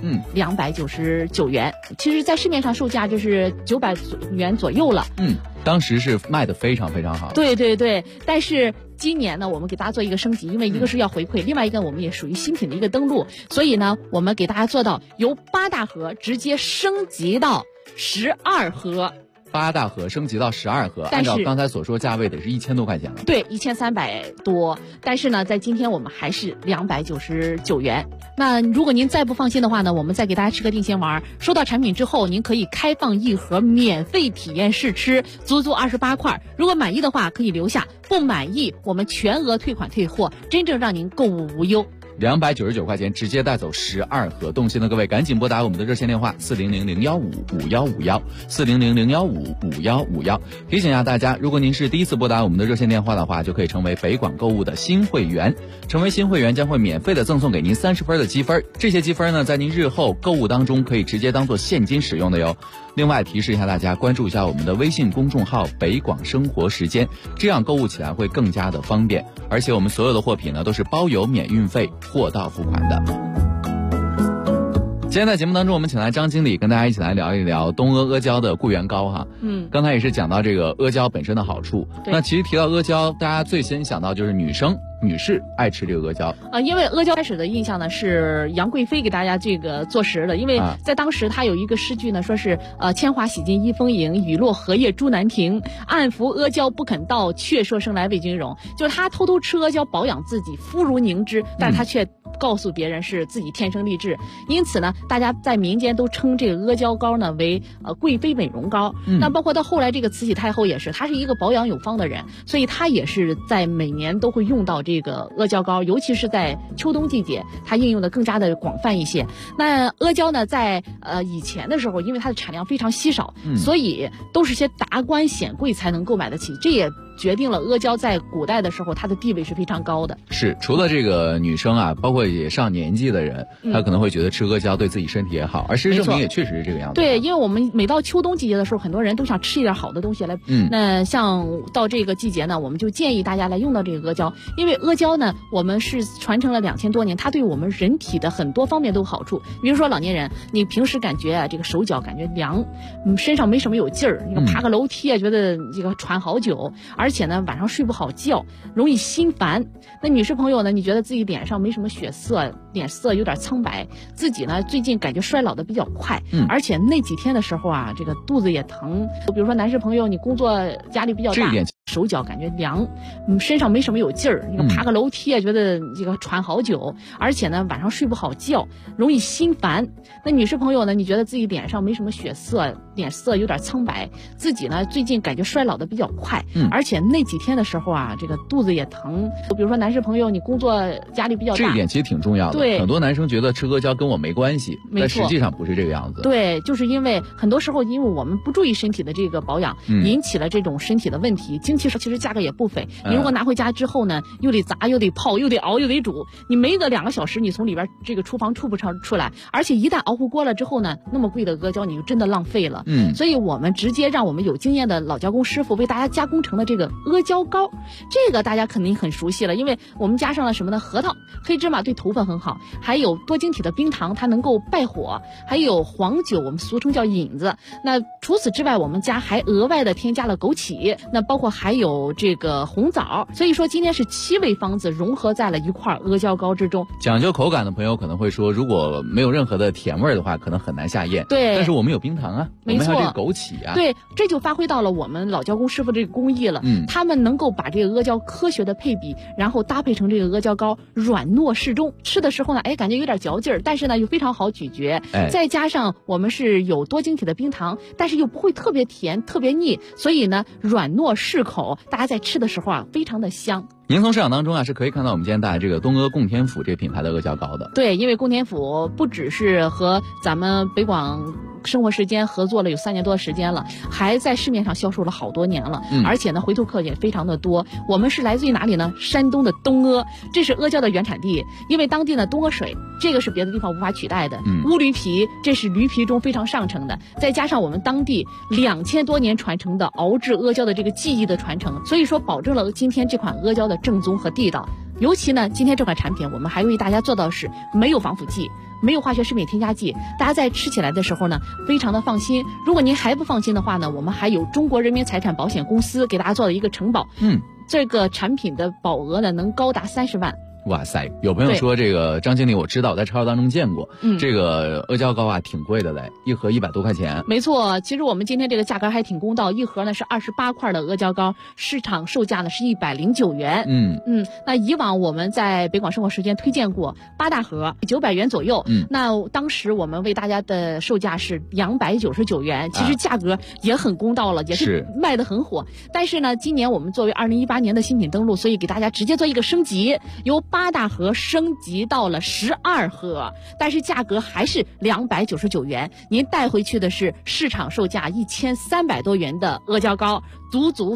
，299元，其实在市面上售价就是900元左右了。 当时是卖的非常非常好。 对对对，但是今年呢我们给大家做一个升级，因为一个是要回馈，另外一个我们也属于新品的一个登陆，所以呢我们给大家做到由8大盒直接升级到12盒。 8大盒升级到12盒，按照刚才所说价位得是1000多块钱了。 对，1300多。但是呢，在今天我们还是299元。那如果您再不放心的话呢，我们再给大家吃个定心丸。收到产品之后，您可以开放1盒免费体验试吃，足足28块。如果满意的话可以留下，不满意我们全额退款退货，真正让您购物无忧。 299块钱直接带走12盒，动心的各位赶紧拨打我们的热线电话400-015-5151，400-015-5151。提醒一下大家，如果您是第一次拨打我们的热线电话的话，就可以成为北广购物的新会员。成为新会员将会免费的赠送给您30分的积分，这些积分呢，在您日后购物当中可以直接当做现金使用的哟。另外提示一下大家，关注一下我们的微信公众号北广生活时间，这样购物起来会更加的方便。而且我们所有的货品呢都是包邮免运费，货到付款的。今天在节目当中，我们请来张经理跟大家一起来聊一聊东阿阿胶的固元膏哈。刚才也是讲到这个阿胶本身的好处。那其实提到阿胶，大家最先想到就是女士爱吃这个阿胶因为阿胶开始的印象呢是杨贵妃给大家这个做实的，因为在当时她有一个诗句呢，说是铅华洗尽一丰盈，雨落荷叶朱难停，暗服阿胶不肯到，却说生来为君荣。就是她偷偷吃阿胶保养自己，肤如凝脂，但是她却告诉别人是自己天生丽质。因此呢，大家在民间都称这个阿胶膏呢为贵妃美容膏。那包括到后来这个慈禧太后也是，她是一个保养有方的人，所以她也是在每年都会用到这个阿胶膏，尤其是在秋冬季节，它应用的更加的广泛一些。那阿胶呢，在以前的时候，因为它的产量非常稀少，所以都是些达官显贵才能购买得起，这也决定了阿胶在古代的时候它的地位是非常高的。 是，除了这个女生啊，包括也上年纪的人，他可能会觉得吃阿胶对自己身体也好，而事实证明也确实是这个样子。 对，因为我们每到秋冬季节的时候，很多人都想吃一点好的东西来。那像到这个季节呢，我们就建议大家来用到这个阿胶，因为阿胶呢，我们是传承了2000多年，它对我们人体的很多方面都有好处。比如说老年人，你平时感觉啊，这个手脚感觉凉，身上没什么有劲儿，那个爬个楼梯啊，觉得这个喘好久，而且呢晚上睡不好觉，容易心烦。那女士朋友呢，你觉得自己脸上没什么血色，脸色有点苍白，自己呢最近感觉衰老的比较快，而且那几天的时候啊，这个肚子也疼。比如说男士朋友，你工作压力比较大，手脚感觉凉，身上没什么有劲儿，那个爬个楼梯啊，觉得这个喘好久，而且呢晚上睡不好觉，容易心烦。那女士朋友呢，你觉得自己脸上没什么血色，脸色有点苍白，自己呢最近感觉衰老的比较快，而且那几天的时候啊，这个肚子也疼。比如说男士朋友，你工作压力比较大， 这一点其实挺重要的。 对， 很多男生觉得吃阿胶跟我没关系，但实际上不是这个样子。 对，就是因为很多时候，因为我们不注意身体的这个保养，引起了这种身体的问题。精气神其实价格也不菲，你如果拿回家之后呢，又得砸，又得泡，又得熬，又得煮，你没个2个小时，你从里边这个厨房出不出来。而且一旦熬糊锅了之后呢，那么贵的阿胶你就真的浪费了。所以我们直接让我们有经验的老胶工师傅为大家加工成了这个阿胶膏，这个大家肯定很熟悉了，因为我们加上了什么呢？核桃、黑芝麻对头发很好，还有多晶体的冰糖，它能够败火，还有黄酒，我们俗称叫引子。那除此之外，我们家还额外的添加了枸杞，那包括还有这个红枣。所以说今天是7味方子融合在了一块阿胶膏之中。 讲究口感的朋友可能会说，如果没有任何的甜味的话，可能很难下咽。 对， 但是我们有冰糖啊，我们还有这个枸杞啊。 对，这就发挥到了我们老胶工师傅这个工艺了。他们能够把这个阿胶科学的配比，然后搭配成这个阿胶膏，软糯适中，吃的时候呢，感觉有点嚼劲儿，但是呢又非常好咀嚼。再加上我们是有多晶体的冰糖，但是又不会特别甜、特别腻，所以呢软糯适口，大家在吃的时候啊非常的香。 您从市场当中啊是可以看到我们今天带来这个东阿供天府这个品牌的阿胶膏的。 对，因为供天府不只是和咱们北广生活时间合作了有3年多的时间了，还在市面上销售了好多年了，而且呢回头客也非常的多。我们是来自于哪里呢？山东的东阿，这是阿胶的原产地。因为当地呢东阿水，这个是别的地方无法取代的。乌驴皮，这是驴皮中非常上乘的，再加上我们当地2000多年传承的熬制阿胶的这个技艺的传承，所以说保证了今天这款阿胶的正宗和地道。尤其呢，今天这款产品我们还为大家做到是没有防腐剂，没有化学食品添加剂，大家在吃起来的时候呢非常的放心。如果您还不放心的话呢，我们还有中国人民财产保险公司给大家做了一个承保，这个产品的保额呢能高达30万。 哇塞，有朋友说这个张经理我知道，在超市当中见过，这个阿胶膏啊挺贵的嘞，一盒100多块钱。 没错，其实我们今天这个价格还挺公道，一盒呢是28块的阿胶膏，市场售价呢是109元。那以往我们在北广生活时间推荐过8大盒900元左右，那当时我们为大家的售价是299元，其实价格也很公道了，也是卖得很火。但是呢，今年我们作为2018年的新品登陆，所以给大家直接做一个升级，由8大盒升级到了12盒，但是价格还是299元。您带回去的是市场售价1300多元的阿胶膏，足足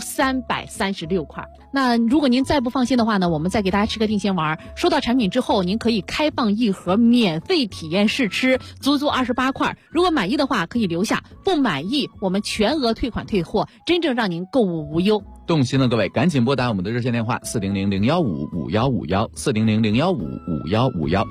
336块。那如果您再不放心的话呢，我们再给大家吃个定心丸。收到产品之后，您可以开放1盒免费体验试吃，足足28块。如果满意的话可以留下，不满意我们全额退款退货，真正让您购物无忧。 动心的各位赶紧拨打我们的热线电话400-015-5151，400-015-5151。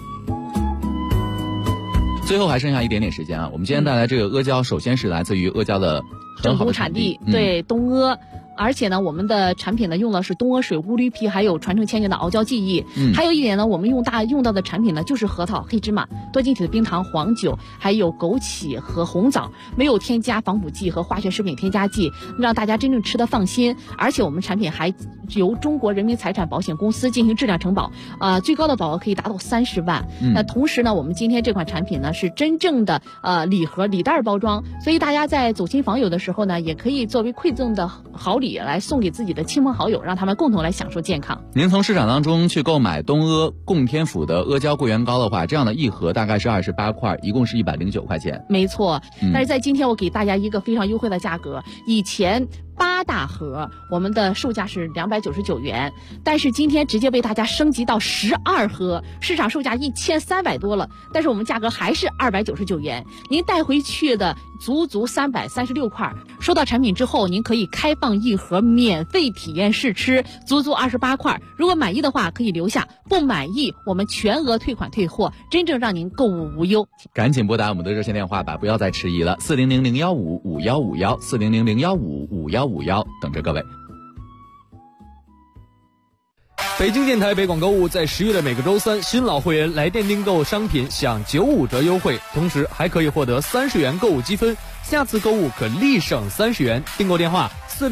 最后还剩下一点点时间啊，我们今天带来这个阿胶，首先是来自于阿胶的很好的产地， 对，东阿。 而且呢，我们的产品呢用的是东阿水、乌驴皮，还有传承千年的熬胶技艺。还有一点呢，我们用到的产品呢就是核桃、黑芝麻、多晶体的冰糖、黄酒，还有枸杞和红枣，没有添加防腐剂和化学食品添加剂，让大家真正吃得放心。而且我们产品还由中国人民财产保险公司进行质量承保，最高的保额可以达到30万。那同时呢，我们今天这款产品呢是真正的礼盒礼袋包装，所以大家在走亲访友的时候呢，也可以作为馈赠的好礼来送给自己的亲朋好友，让他们共同来享受健康。 您从市场当中去购买东阿供天府的阿胶桂圆糕的话，这样的一盒大概是28块，一共是109块钱。 没错，但是在今天我给大家一个非常优惠的价格，以前8大盒我们的售价是299元，但是今天直接被大家升级到12盒，市场售价1300多了，但是我们价格还是299元。您带回去的足336块，收到产品之后，您可以开放一盒免费体验试吃，足28块。如果满意的话可以留下，不满意我们全额退款退货，真正让您购物无忧。 赶紧拨打我们的热线电话吧，不要再迟疑了，400-015-5151，400-015-5151，等着各位。 北京电台北广购物在10月的每个周三，新老会员来电订购商品享95折优惠，同时还可以获得30元购物积分，下次购物可立省30元。订购电话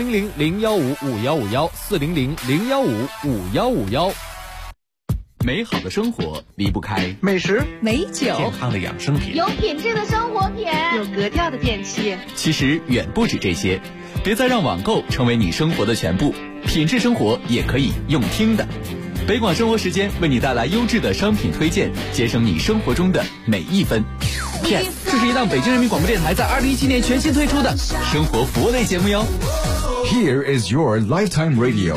400-015-5151，400-015-5151。 美好的生活离不开美食、 美酒、 健康的养生品、 有品质的生活品、 有格调的电器。 其实远不止这些，别再让网购成为你生活的全部，品质生活也可以用听的。北广生活时间为你带来优质的商品推荐，节省你生活中的每一分。Yes， 这是一档北京人民广播电台在2017年全新推出的生活服务类节目哟。 Here is your lifetime radio。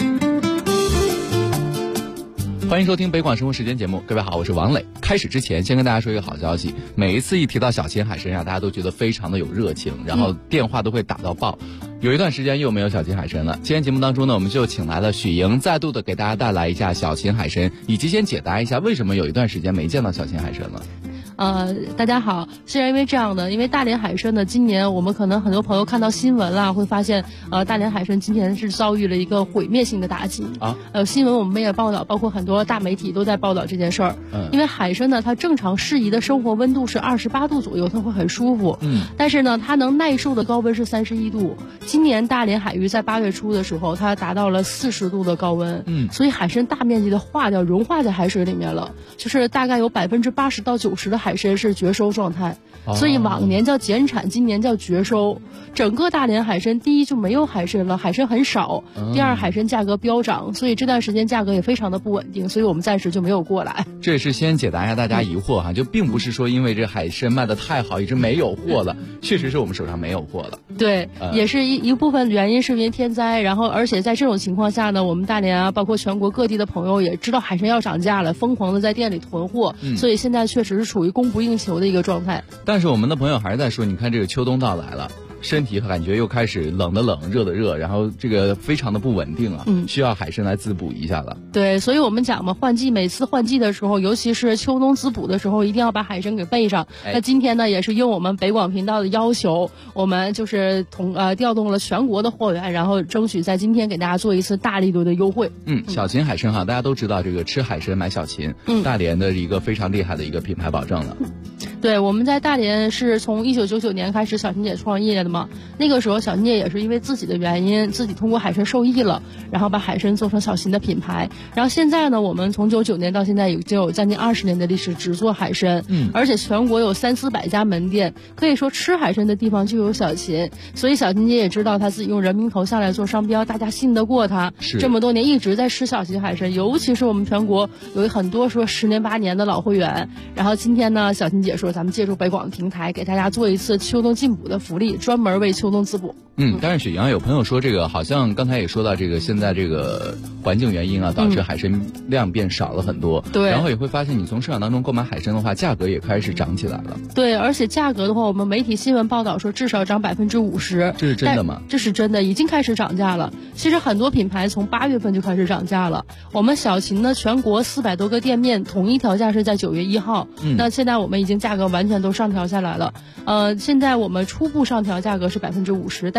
欢迎收听北广生活时间节目，各位好，我是王磊。开始之前先跟大家说一个好消息，每一次一提到小秦海参啊，大家都觉得非常的有热情，然后电话都会打到爆。有一段时间又没有小秦海参了，今天节目当中呢，我们就请来了许莹，再度的给大家带来一下小秦海参，以及先解答一下为什么有一段时间没见到小秦海参了。 大家好，是因为这样的，因为大连海参呢，今年我们可能很多朋友看到新闻啦，会发现大连海参今年是遭遇了一个毁灭性的打击啊。新闻我们也报道，包括很多大媒体都在报道这件事儿。因为海参呢，它正常适宜的生活温度是28度左右，它会很舒服。但是呢，它能耐受的高温是31度。今年大连海域在8月初的时候，它达到了40度的高温。所以海参大面积的化掉，融化在海水里面了，就是大概有80%到90%的海参是绝收状态，所以往年叫减产，今年叫绝收。整个大连海参，第一就没有海参了，海参很少；第二，海参价格飙涨，所以这段时间价格也非常的不稳定，所以我们暂时就没有过来。 这也是先解答一下大家疑惑哈，就并不是说因为这海参卖的太好，一直没有货了，确实是我们手上没有货了。 对，也是一部分原因是因为天灾，然后而且在这种情况下呢，我们大连啊，包括全国各地的朋友也知道海参要涨价了，疯狂的在店里囤货，所以现在确实是处于供不应求的一个状态。 但是我们的朋友还是在说，你看这个秋冬到来了，身体感觉又开始冷的冷，热的热，然后这个非常的不稳定啊，需要海参来滋补一下了。 对，所以我们讲嘛，每次换季的时候，尤其是秋冬滋补的时候，一定要把海参给备上。那今天呢，也是应我们北广频道的要求，我们就是调动了全国的货源，然后争取在今天给大家做一次大力度的优惠。 小秦海参哈，大家都知道这个吃海参买小秦，大连的一个非常厉害的一个品牌保证了。 对，我们在大连是从1999年开始小秦姐创业的嘛，那个时候小秦姐也是因为自己的原因，自己通过海参受益了，然后把海参做成小秦的品牌。然后现在呢，我们从99年到现在已经有将近20年的历史，只做海参，而且全国有300-400家门店，可以说吃海参的地方就有小秦。所以小秦姐也知道她自己用人名头下来做商标，大家信得过她，这么多年一直在吃小秦海参，尤其是我们全国有很多说10年8年的老会员。然后今天呢，小秦姐说咱们借助北广的平台给大家做一次秋冬进补的福利，专门为秋冬滋补。 但是雪阳有朋友说，这个好像刚才也说到，这个现在这个环境原因啊，导致海参量变少了很多。对，然后也会发现你从市场当中购买海参的话，价格也开始涨起来了。 对，而且价格的话，我们媒体新闻报道说至少涨50%。 这是真的吗？ 这是真的，已经开始涨价了。其实很多品牌从8月份就开始涨价了。我们小秦呢，全国400多个店面统一调价是在9月1号。那现在我们已经价格完全都上调下来了。现在我们初步上调价格是50%，但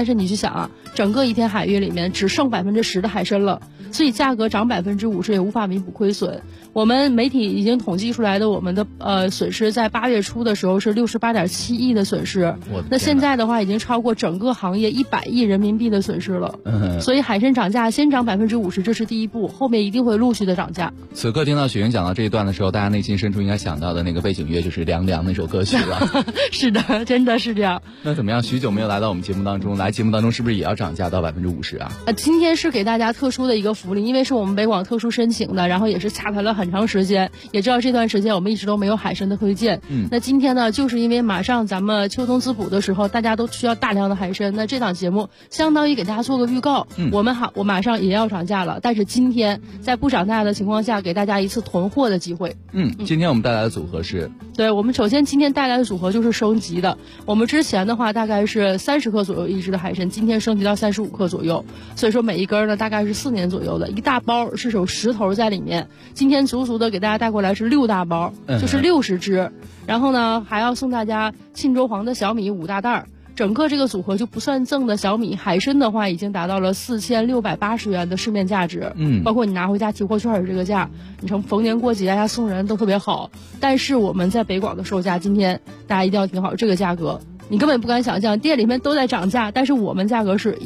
但是你去想啊，整个一片海域里面只剩10%的海参了，所以价格涨50%也无法弥补亏损。我们媒体已经统计出来的我们的损失，在8月初的时候是68.7亿的损失，那现在的话已经超过整个行业100亿人民币的损失了。所以海参涨价先涨50%，这是第一步，后面一定会陆续的涨价。 此刻听到雪莹讲到这一段的时候，大家内心深处应该想到的那个背景乐就是《凉凉》那首歌曲了。 是的，真的是这样。 那怎么样？许久没有来到我们节目当中，来节目当中是不是也要涨价到50%啊？ 今天是给大家特殊的一个福利，因为是我们北广特殊申请的，然后也是洽谈了很长时间，也知道这段时间我们一直都没有海参的推荐。那今天呢，就是因为马上咱们秋冬滋补的时候，大家都需要大量的海参，那这档节目相当于给大家做个预告。我马上也要涨价了，但是今天在不涨价的情况下，给大家一次囤货的机会。 今天我们带来的组合是， 对，我们首先今天带来的组合就是升级的。我们之前的话大概是30克左右一只的海参，今天升级到35克左右，所以说每一根呢大概是4年左右的，一大包是有10头在里面。今天足足的给大家带过来是6大包，就是60只。然后呢，还要送大家沁州黄的小米5大袋。整个这个组合就不算赠的小米，海参的话已经达到了4680元的市面价值，包括你拿回家提货券的这个价，你从逢年过节呀送人都特别好。但是我们在北广的售价，今天大家一定要听好这个价格，你根本不敢想象，店里面都在涨价，但是我们价格是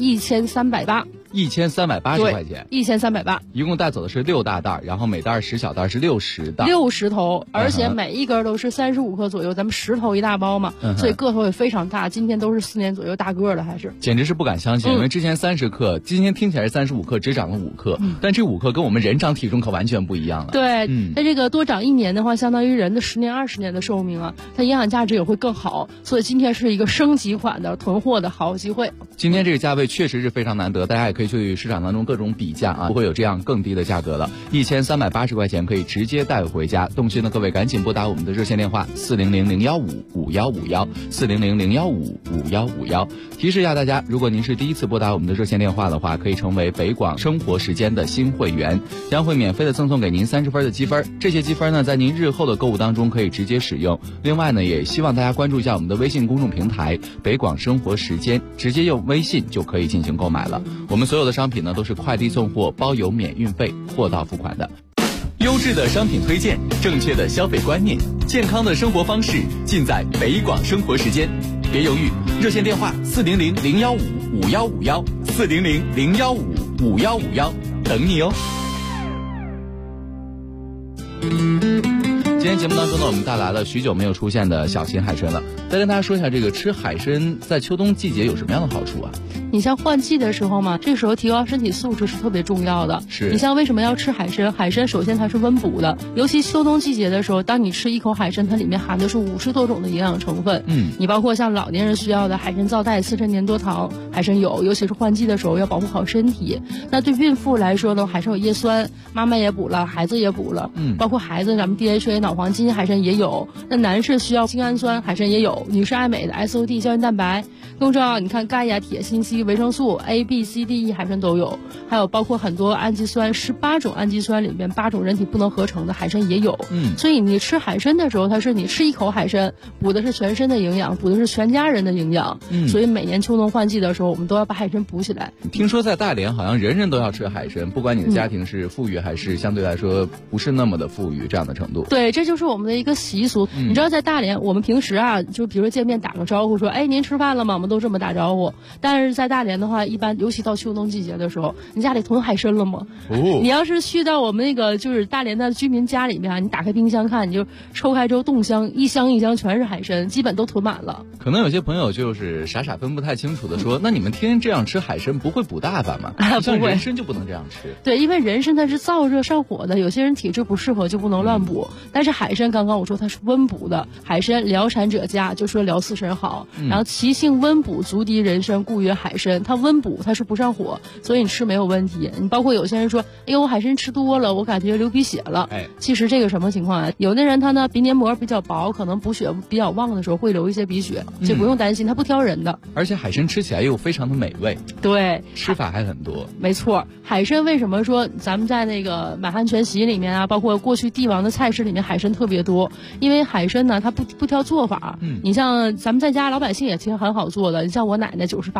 1380 块钱 ，1380， 一共带走的是6大袋，然后每袋10小袋是60袋 ，60头，而且每一根都是35克左右，咱们10头一大包嘛，所以个头也非常大。今天都是4年左右大个的，还是简直是不敢相信，因为之前30克，今天听起来是35克，只涨了5克，但这5克跟我们人长体重可完全不一样了。 对，那这个多长1年的话，相当于人的10年20年的寿命啊，它营养价值也会更好，所以今天是一个升级款的囤货的好机会。 今天这个价位确实是非常难得，大家也可以去市场当中各种比价啊，不会有这样更低的价格了，1380块钱可以直接带回家。动心的各位赶紧拨打我们的热线电话400-015-5151，400-015-5151。提示一下大家，如果您是第一次拨打我们的热线电话的话，可以成为北广生活时间的新会员，将会免费的赠送给您30分的积分。这些积分呢，在您日后的购物当中可以直接使用。另外呢，也希望大家关注一下我们的微信公众平台北广生活时间，直接用微信就可以进行购买了。我们所有的商品呢都是快递送货，包邮免运费，货到付款的。 优质的商品推荐，正确的消费观念，健康的生活方式，尽在北广生活时间。别犹豫，热线电话400-015-5151，400-015-5151，等你哦。 今天节目当中呢，我们带来了许久没有出现的小型海参了。再跟大家说一下，这个吃海参在秋冬季节有什么样的好处啊？ 你像换季的时候嘛，这时候提高身体素质是特别重要的。 是。 你像为什么要吃海参？海参首先它是温补的，尤其秋冬季节的时候，当你吃一口海参，它里面含的是50多种的营养成分。你包括像老年人需要的海参皂苷、刺身粘多糖，海参有，尤其是换季的时候要保护好身体。那对孕妇来说呢，海参有叶酸，妈妈也补了，孩子也补了。包括孩子咱们 DHA 脑黄金海参也有。那男士需要精氨酸，海参也有。女士爱美的 SOD 胶原蛋白。更重要，你看钙呀、铁、锌、硒、维生素 A、B、C、D、E 海参都有，还有包括很多氨基酸，18种氨基酸里面8种人体不能合成的海参也有。所以你吃海参的时候，它是你吃一口海参，补的是全身的营养，补的是全家人的营养。所以每年秋冬换季的时候，我们都要把海参补起来。 听说在大连好像人人都要吃海参，不管你的家庭是富裕还是相对来说不是那么的富裕这样的程度。 对，这就是我们的一个习俗。你知道在大连，我们平时啊，就比如说见面打个招呼说，哎，您吃饭了吗？我们都这么打招呼。但是在大连的话，一般尤其到秋冬季节的时候，你家里囤海参了吗？你要是去到我们那个就是大连的居民家里面啊，你打开冰箱看，你就抽开之后冻箱，一箱一箱全是海参，基本都囤满了。 可能有些朋友就是傻分不太清楚的说，那你们天天这样吃海参不会补大发吗？像人参就不能这样吃。 对，因为人参它是燥热上火的，有些人体质不适合就不能乱补。但是海参刚刚我说它是温补的，海参疗产者佳，就说疗四神好。然后其性温补，足敌人参，故曰海参。它温补，它是不上火，所以你吃没有问题。你包括有些人说，哎呦，海参吃多了，我感觉流鼻血了。其实这个什么情况啊？有的人他呢鼻黏膜比较薄，可能补血比较旺的时候会流一些鼻血，这不用担心，它不挑人的。 而且海参吃起来又非常的美味。 对， 吃法还很多。 没错，海参为什么说咱们在那个满汉全席里面啊，包括过去帝王的菜式里面海参特别多？因为海参呢，它不挑做法。你像咱们在家老百姓也其实很好做的。你像我奶奶98岁了，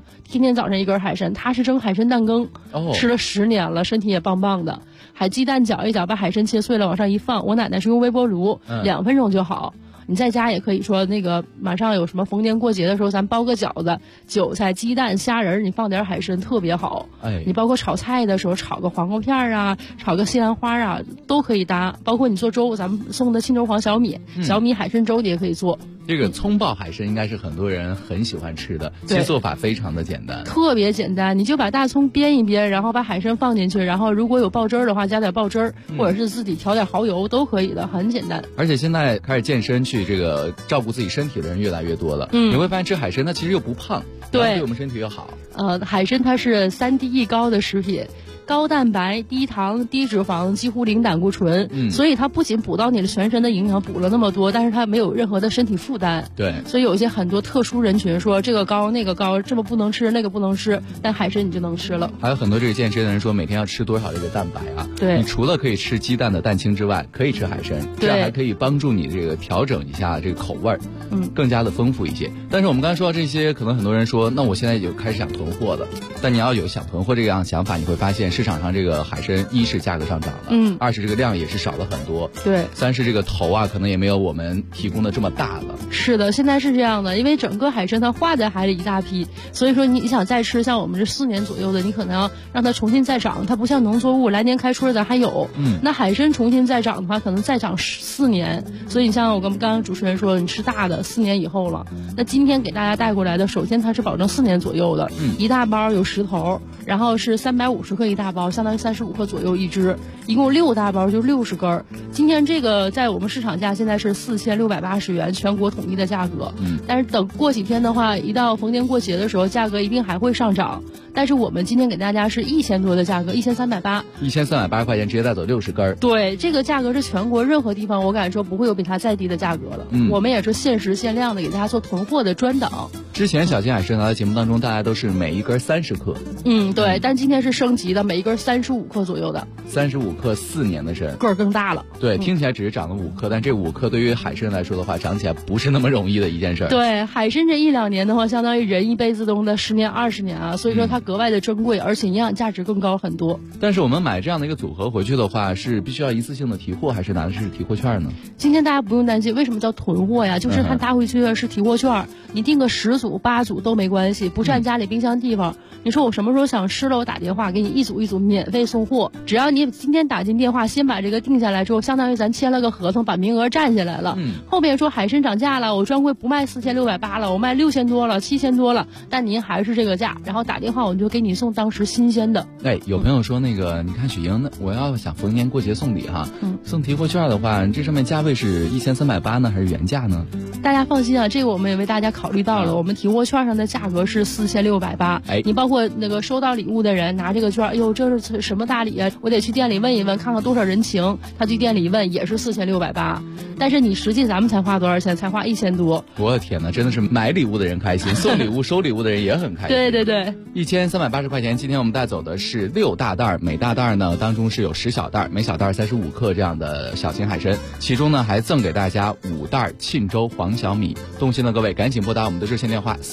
天天早上一根海参，他是蒸海参蛋羹，吃了10年了，身体也棒棒的。还鸡蛋搅一搅，把海参切碎了往上一放，我奶奶是用微波炉，2分钟就好。你在家也可以说那个马上有什么逢年过节的时候，咱包个饺子，韭菜、鸡蛋、虾仁，你放点海参特别好。你包括炒菜的时候，炒个黄瓜片啊，炒个西兰花啊，都可以搭。包括你做粥，咱们送的青州黄小米，小米海参粥你也可以做。 这个葱爆海参应该是很多人很喜欢吃的，其实做法非常的简单， 特别简单。你就把大葱煸一煸，然后把海参放进去，然后如果有爆汁儿的话，加点爆汁儿，或者是自己调点蚝油都可以的，很简单。 而且现在开始健身去这个照顾自己身体的人越来越多了，你会发现吃海参它其实又不胖，对我们身体又好。 海参它是3低一高的食品。高蛋白、低糖、低脂肪，几乎零胆固醇，所以它不仅补到你的全身的营养，补了那么多，但是它没有任何的身体负担。 对， 所以有一些很多特殊人群说这个高那个高，这么不能吃那个不能吃，但海参你就能吃了。 还有很多这个健身的人说每天要吃多少这个蛋白啊？ 对， 你除了可以吃鸡蛋的蛋清之外，可以吃海参，这样还可以帮助你这个调整一下这个口味儿，更加的丰富一些。但是我们刚才说到这些，可能很多人说，那我现在就开始想囤货了。但你要有想囤货这样想法，你会发现市场上这个海参一是价格上涨了，二是这个量也是少了很多， 对， 三是这个头啊可能也没有我们提供的这么大了。 是的，现在是这样的，因为整个海参它化在海里一大批，所以说你想再吃，像我们这4年左右的，你可能要让它重新再长，它不像农作物来年开春咱还有，那海参重新再长的话，可能再长4年，所以你像我跟刚刚主持人说，你吃大的4年以后了，那今天给大家带过来的，首先它是保证4年左右的，一大包有10头，然后是350克一大包，相当于35克左右一只，一共6大包就60根。今天这个在我们市场价现在是4680元，全国统一的价格。但是等过几天的话，一到逢年过节的时候，价格一定还会上涨。但是我们今天给大家是1000多的价格，1380，1380 块钱直接带走60根。 对，这个价格是全国任何地方我敢说不会有比它再低的价格了。我们也是限时限量的给大家做囤货的专档。 之前小金海参来的节目当中，大家都是每一根30克。 对，但今天是升级的，每一根35克左右的。 35克4年的参， 个儿更大了。 对，听起来只是长了5克，但这5克对于海参来说的话，长起来不是那么容易的一件事。 对，海参这1-2年的话，相当于人一辈子中的10年20年啊，所以说它格外的珍贵，而且营养价值更高很多。 但是我们买这样的一个组合回去的话，是必须要一次性的提货，还是拿的是提货券呢？ 今天大家不用担心，为什么叫囤货呀？就是它拿回去的是提货券，你订个10组8组都没关系，不占家里冰箱地方。你说我什么时候想吃了，我打电话给你一组一组免费送货，只要你今天打进电话，先把这个定下来之后，相当于咱签了个合同，把名额占下来了。后面说海参涨价了，我专柜不卖4680了，我卖6000多了，7000多了，但您还是这个价，然后打电话我们就给你送当时新鲜的。 有朋友说那个，你看许莹，我要想逢年过节送礼哈，送提货券的话，这上面价位是1380呢，还是原价呢？ 大家放心啊，这个我们也为大家考虑到了，我们提货券上的价格是4680。你包括那个收到礼物的人拿这个券，哎呦，这是什么大礼啊？我得去店里问一问，看看多少人情。他去店里问也是4680，但是你实际咱们才花多少钱？才花1000多。 我的天哪，真的是买礼物的人开心，送礼物收礼物的人也很开心。 对对对 ，1380块钱。今天我们带走的是6大袋，每大袋呢当中是有10小袋，每小袋35克这样的小型海参，其中呢还赠给大家5袋沁州黄小米。动心的各位赶紧拨打我们的热线电话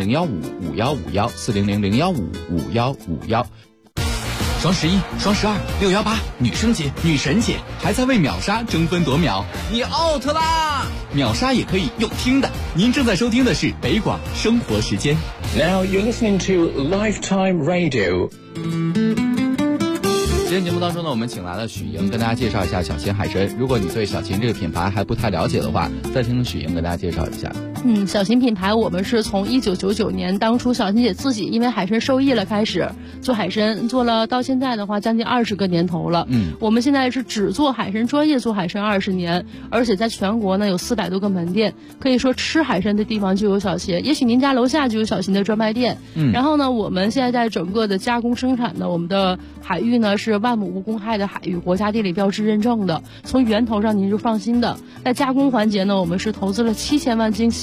400-015-5151，400-015-5151。双11、双12、618，女生节、女神节，还在为秒杀争分夺秒，你 out 啦！秒杀也可以用听的。您正在收听的是北广生活时间。 Now you're listening to Lifetime Radio。 今天节目当中呢，我们请来了许莹跟大家介绍一下小秦海参。如果你对小秦这个品牌还不太了解的话，再听许莹跟大家介绍一下。 小秦品牌我们是从1999年当初小秦姐自己因为海参受益了开始做海参，做了到现在的话将近20个年头了。我们现在是只做海参，专业做海参20年，而且在全国呢有400多个门店，可以说吃海参的地方就有小秦，也许您家楼下就有小秦的专卖店。然后呢，我们现在在整个的加工生产的我们的海域呢是万亩无公害的海域，国家地理标志认证的，从源头上您就放心的。在加工环节呢，我们是投资了7000万斤新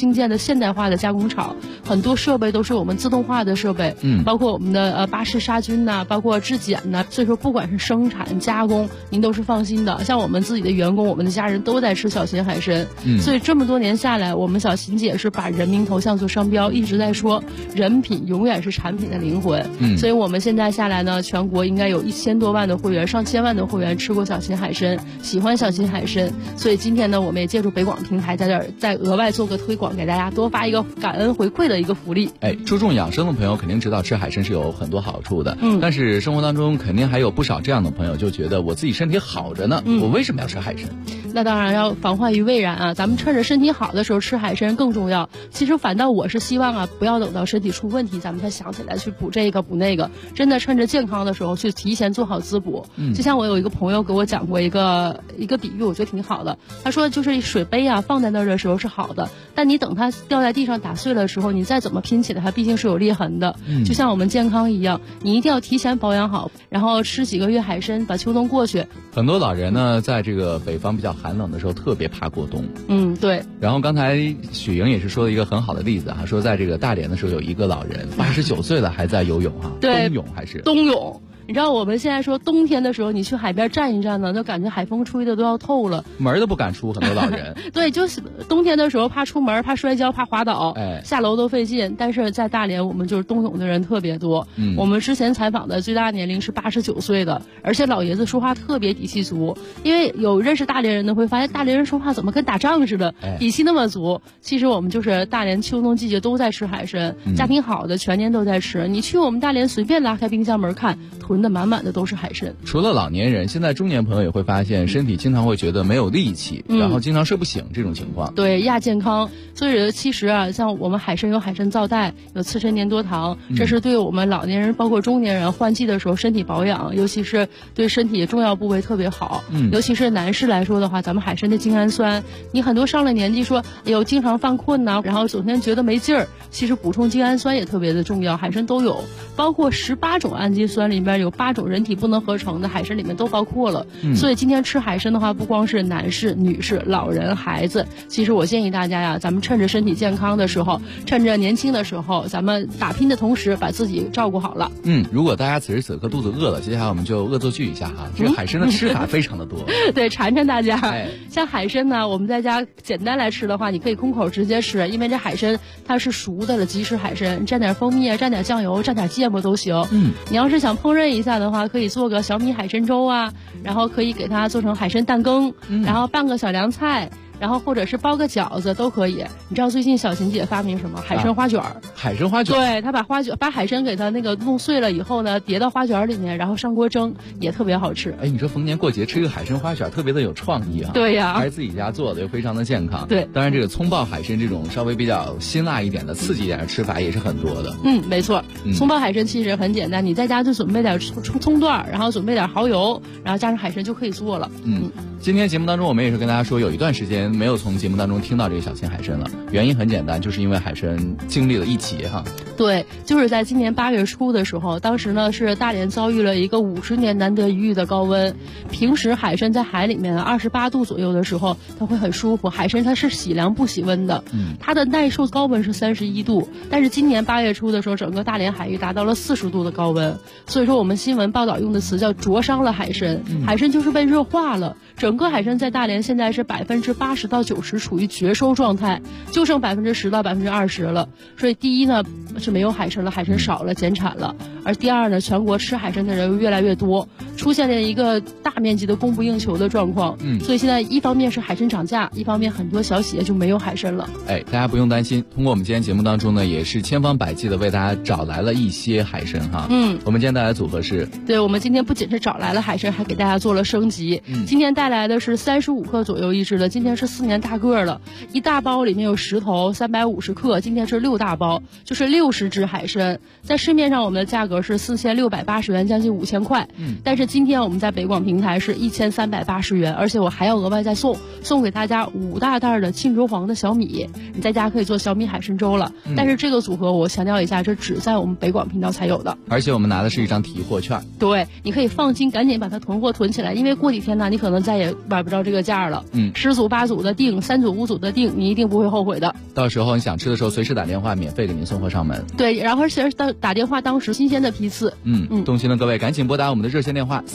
新建的现代化的加工厂，很多设备都是我们自动化的设备，包括我们的巴氏杀菌呐，包括质检呐，所以说不管是生产加工，您都是放心的。像我们自己的员工，我们的家人都在吃小秦海参，所以这么多年下来，我们小秦姐是把人民头像做商标，一直在说人品永远是产品的灵魂，所以我们现在下来呢，全国应该有1000多万的会员，上千万的会员吃过小秦海参，喜欢小秦海参，所以今天呢，我们也借助北广平台在这儿再额外做个推广，给大家多发一个感恩回馈的一个福利。 注重养生的朋友肯定知道吃海参是有很多好处的，但是生活当中肯定还有不少这样的朋友就觉得我自己身体好着呢，我为什么要吃海参？ 那当然要防患于未然啊！咱们趁着身体好的时候吃海参更重要。其实反倒我是希望啊，不要等到身体出问题，咱们才想起来去补这个补那个。真的趁着健康的时候去提前做好滋补。就像我有一个朋友给我讲过一个比喻，我觉得挺好的。他说就是水杯啊放在那儿的时候是好的，但你等它掉在地上打碎了的时候，你再怎么拼起来，它毕竟是有裂痕的。就像我们健康一样，你一定要提前保养好，然后吃几个月海参，把秋冬过去。 很多老人呢，在这个北方比较寒冷的时候，特别怕过冬。 对。 然后刚才许莹也是说了一个很好的例子哈，说在这个大连的时候，有一个老人89岁了还在游泳哈， 对， 冬泳还是冬泳。你知道我们现在说冬天的时候，你去海边站一站呢，就感觉海风吹的都要透了， 门都不敢出，很多老人。 对，就是冬天的时候怕出门，怕摔跤，怕滑倒，下楼都费劲。但是在大连，我们就是冬泳的人特别多。我们之前采访的最大年龄是89岁的，而且老爷子说话特别底气足。因为有认识大连人的会发现，大连人说话怎么跟打仗似的，底气那么足。其实我们就是大连秋冬季节都在吃海参，家庭好的全年都在吃。你去我们大连随便拉开冰箱门看，囤的满满的都是海参。 除了老年人，现在中年朋友也会发现身体经常会觉得没有力气，然后经常睡不醒这种情况。 对，亚健康。所以其实啊，像我们海参有海参皂苷，有刺参粘多糖，这是对我们老年人包括中年人换季的时候身体保养，尤其是对身体重要部位特别好。尤其是男士来说的话，咱们海参的精氨酸，你很多上了年纪说哎呦经常犯困呐，然后整天觉得没劲儿，其实补充精氨酸也特别的重要，海参都有，包括18种氨基酸里边有8种人体不能合成的，海参里面都包括了。所以今天吃海参的话，不光是男士、女士、老人、孩子，其实我建议大家呀，咱们趁着身体健康的时候，趁着年轻的时候，咱们打拼的同时把自己照顾好了。 如果大家此时此刻肚子饿了，接下来我们就恶作剧一下哈，这个海参的吃法非常的多。 对，馋馋大家。像海参呢，我们在家简单来吃的话，你可以空口直接吃，因为这海参它是熟的了，即食海参，蘸点蜂蜜啊，蘸点酱油，蘸点芥末都行。你要是想烹饪一下的话，可以做个小米海参粥啊，然后可以给它做成海参蛋羹，然后拌个小凉菜，然后或者是包个饺子都可以。你知道最近小琴姐发明什么？海参花卷。 海参花卷。 对，她把海参给它那个弄碎了以后呢，叠到花卷里面，然后上锅蒸，也特别好吃。 你说逢年过节吃一个海参花卷，特别的有创意啊。 对呀， 还是自己家做的，又非常的健康。 对， 当然这个葱爆海参这种稍微比较辛辣一点的、刺激一点的吃法也是很多的。 没错。葱爆海参其实很简单，你在家就准备点葱段，然后准备点蚝油，然后加上海参就可以做了。 今天节目当中我们也是跟大家说，有一段时间没有从节目当中听到这个小秦海参了，原因很简单，就是因为海参经历了一劫哈。 对，就是在今年8月初的时候，当时呢是大连遭遇了一个50年难得一遇的高温。平时海参在海里面28度左右的时候，它会很舒服。海参它是喜凉不喜温的，它的耐受高温是31度，但是今年8月初的时候，整个大连海域达到了40度的高温。所以说我们新闻报道用的词叫灼伤了海参，海参就是被热化了。整个海参在大连现在是80%到90%处于绝收状态，就剩10%到20%了。所以第一呢是没有海参了，海参少了，减产了。而第二呢，全国吃海参的人越来越多，出现了一个大面积的供不应求的状况。所以现在一方面是海参涨价，一方面很多小企业就没有海参了。 大家不用担心，通过我们今天节目当中呢，也是千方百计的为大家找来了一些海参哈。我们今天带来的组合是， 对，我们今天不仅是找来了海参，还给大家做了升级。今天带来的是35克左右一只的，今天是4年大个了，一大包里面有10头，350克，今天是6大包，就是60只海参。在市面上我们的价格是4680元，将近5000块。但是今天我们在北广平台是1380元，而且我还要额外再送给大家5大袋的沁州黄的小米，你在家可以做小米海参粥了。但是这个组合我强调一下，这只在我们北广频道才有的， 而且我们拿的是一张提货券。 对，你可以放心，赶紧把它囤货囤起来，因为过几天呢，你可能再也买不着这个价了。10组8组组的订，3组5组的订，你一定不会后悔的。 到时候你想吃的时候，随时打电话，免费给您送货上门。 对，然后是打电话当时新鲜的批次。 动心的各位赶紧拨打我们的热线电话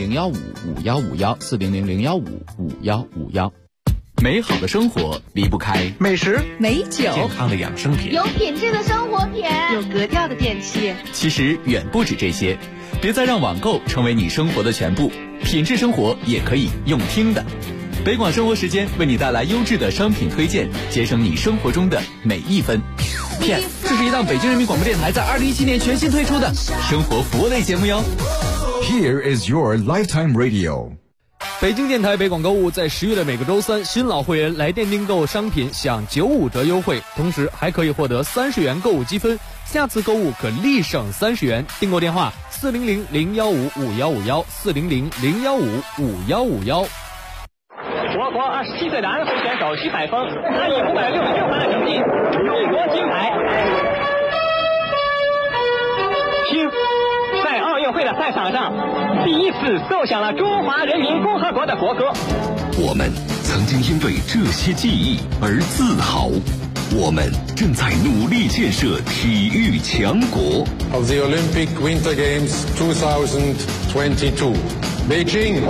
400-015-5151，400-015-5151。美好的生活离不开美食、 美酒、 健康的养生品， 有品质的生活品， 有格调的电器。 其实远不止这些，别再让网购成为你生活的全部，品质生活也可以用听的。北广生活时间为你带来优质的商品推荐，节省你生活中的每一分。片，这是一档北京人民广播电台在2017年全新推出的生活服务类节目哟。 Here is your lifetime radio。 北京电台北广购物在10月的每个周三，新老会员来电订购商品享95折优惠，同时还可以获得30元购物积分，下次购物可立省30元。订购电话400-015-5151，400-015-5151。 我国27岁的安徽选手徐海峰拿以566分的成绩勇夺金牌。在奥运会的赛场上，第一次奏响了中华人民共和国的国歌。 我们曾经因为这些记忆而自豪，我们正在努力建设体育强国。 Of the Olympic Winter Games 2022, Beijing。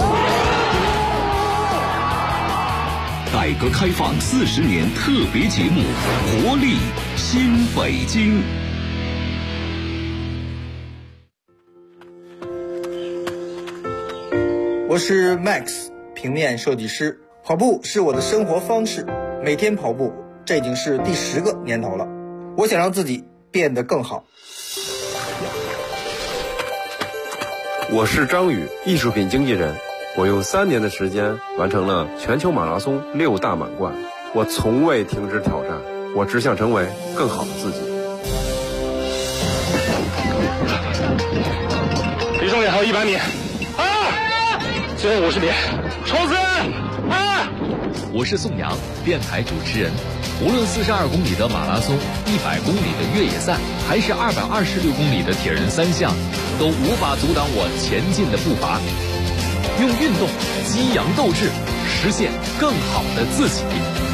改革开放40年特别节目，活力新北京。 我是 Max， 平面设计师。跑步是我的生活方式，每天跑步，这已经是第10个年头了。我想让自己变得更好。 我是张宇，艺术品经纪人。我用3年的时间完成了全球马拉松6大满贯。我从未停止挑战，我只想成为更好的自己。 离终点还有100米。最后50米，冲刺！ 我是宋阳，电台主持人。无论42公里的马拉松、100公里的越野赛，还是226公里的铁人3项，都无法阻挡我前进的步伐。用运动激扬斗志，实现更好的自己。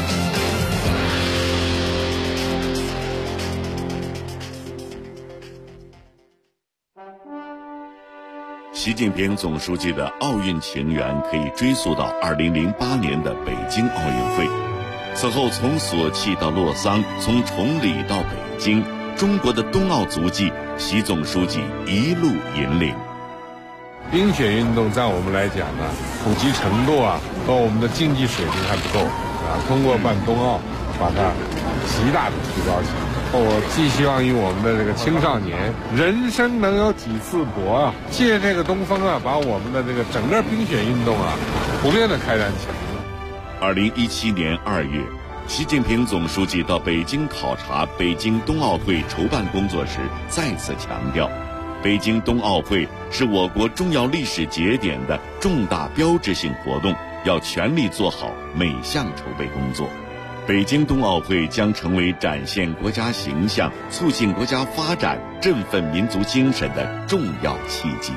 习近平总书记的奥运情缘可以追溯到2008年的北京奥运会。此后从索契到洛桑，从崇礼到北京，中国的冬奥足迹，习总书记一路引领。 冰雪运动在我们来讲呢，普及程度和我们的竞技水平还不够通过办冬奥，把它极大的提高起来。我寄希望于我们的这个青少年，人生能有几次搏借这个东风把我们的这个整个冰雪运动普遍的开展起来。 2017年2月，习近平总书记到北京考察北京冬奥会筹办工作时，再次强调，北京冬奥会是我国重要历史节点的重大标志性活动，要全力做好每项筹备工作。北京冬奥会将成为展现国家形象、促进国家发展、振奋民族精神的重要契机。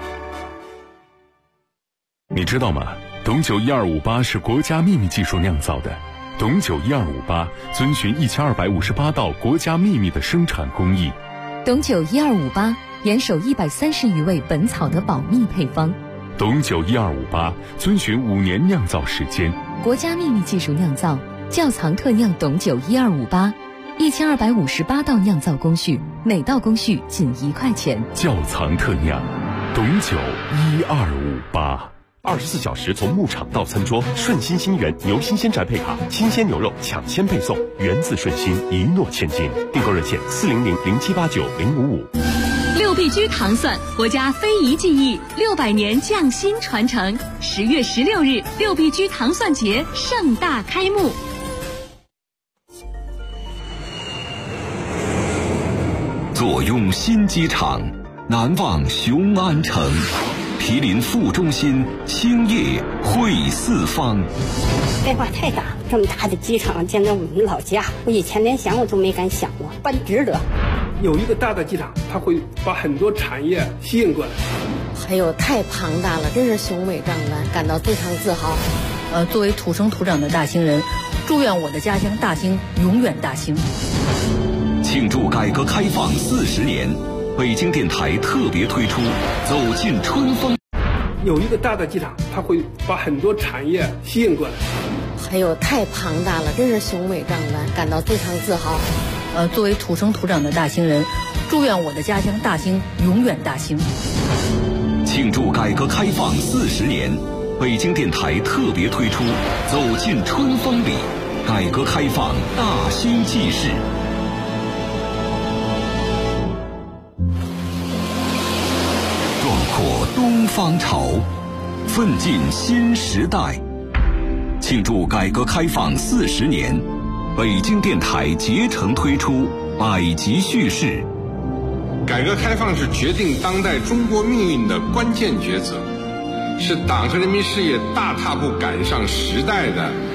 你知道吗？董酒1258是国家秘密技术酿造的。董酒1258遵循1258道国家秘密的生产工艺。 董酒1258严守130余味本草的保密配方。 董酒1258遵循5年酿造时间。 国家秘密技术酿造。窖藏特酿董酒1258，1258道酿造工序，每道工序仅1块钱。 窖藏特酿，董酒1258，24小时从牧场到餐桌。 顺心新源牛新鲜宅配卡，新鲜牛肉抢先配送，源自顺心，一诺千金。订购热线400-0789-055。 6必居糖蒜，国家非遗技艺600年匠心传承。10月16日，6必居糖蒜节盛大开幕。 坐拥新机场，难忘雄安城，毗邻副中心，兴业汇四方。 变化太大，这么大的机场建在我们老家，我以前连想我都没敢想过，办值得。 有一个大的机场，它会把很多产业吸引过来。 还有太庞大了，真是雄伟壮观，感到非常自豪。 作为土生土长的大兴人，祝愿我的家乡大兴永远大兴。 庆祝改革开放40年，北京电台特别推出《走进春风》。 有一个大的机场，它会把很多产业吸引过来。 哎呦，太庞大了，真是雄伟壮观，感到非常自豪。 作为土生土长的大兴人，祝愿我的家乡大兴永远大兴。 庆祝改革开放40年，北京电台特别推出《走进春风里》，改革开放大兴纪事。壮阔东方潮，奋进新时代。庆祝改革开放40年，北京电台竭诚推出百集叙事。 改革开放是决定当代中国命运的关键抉择，是党和人民事业大踏步赶上时代的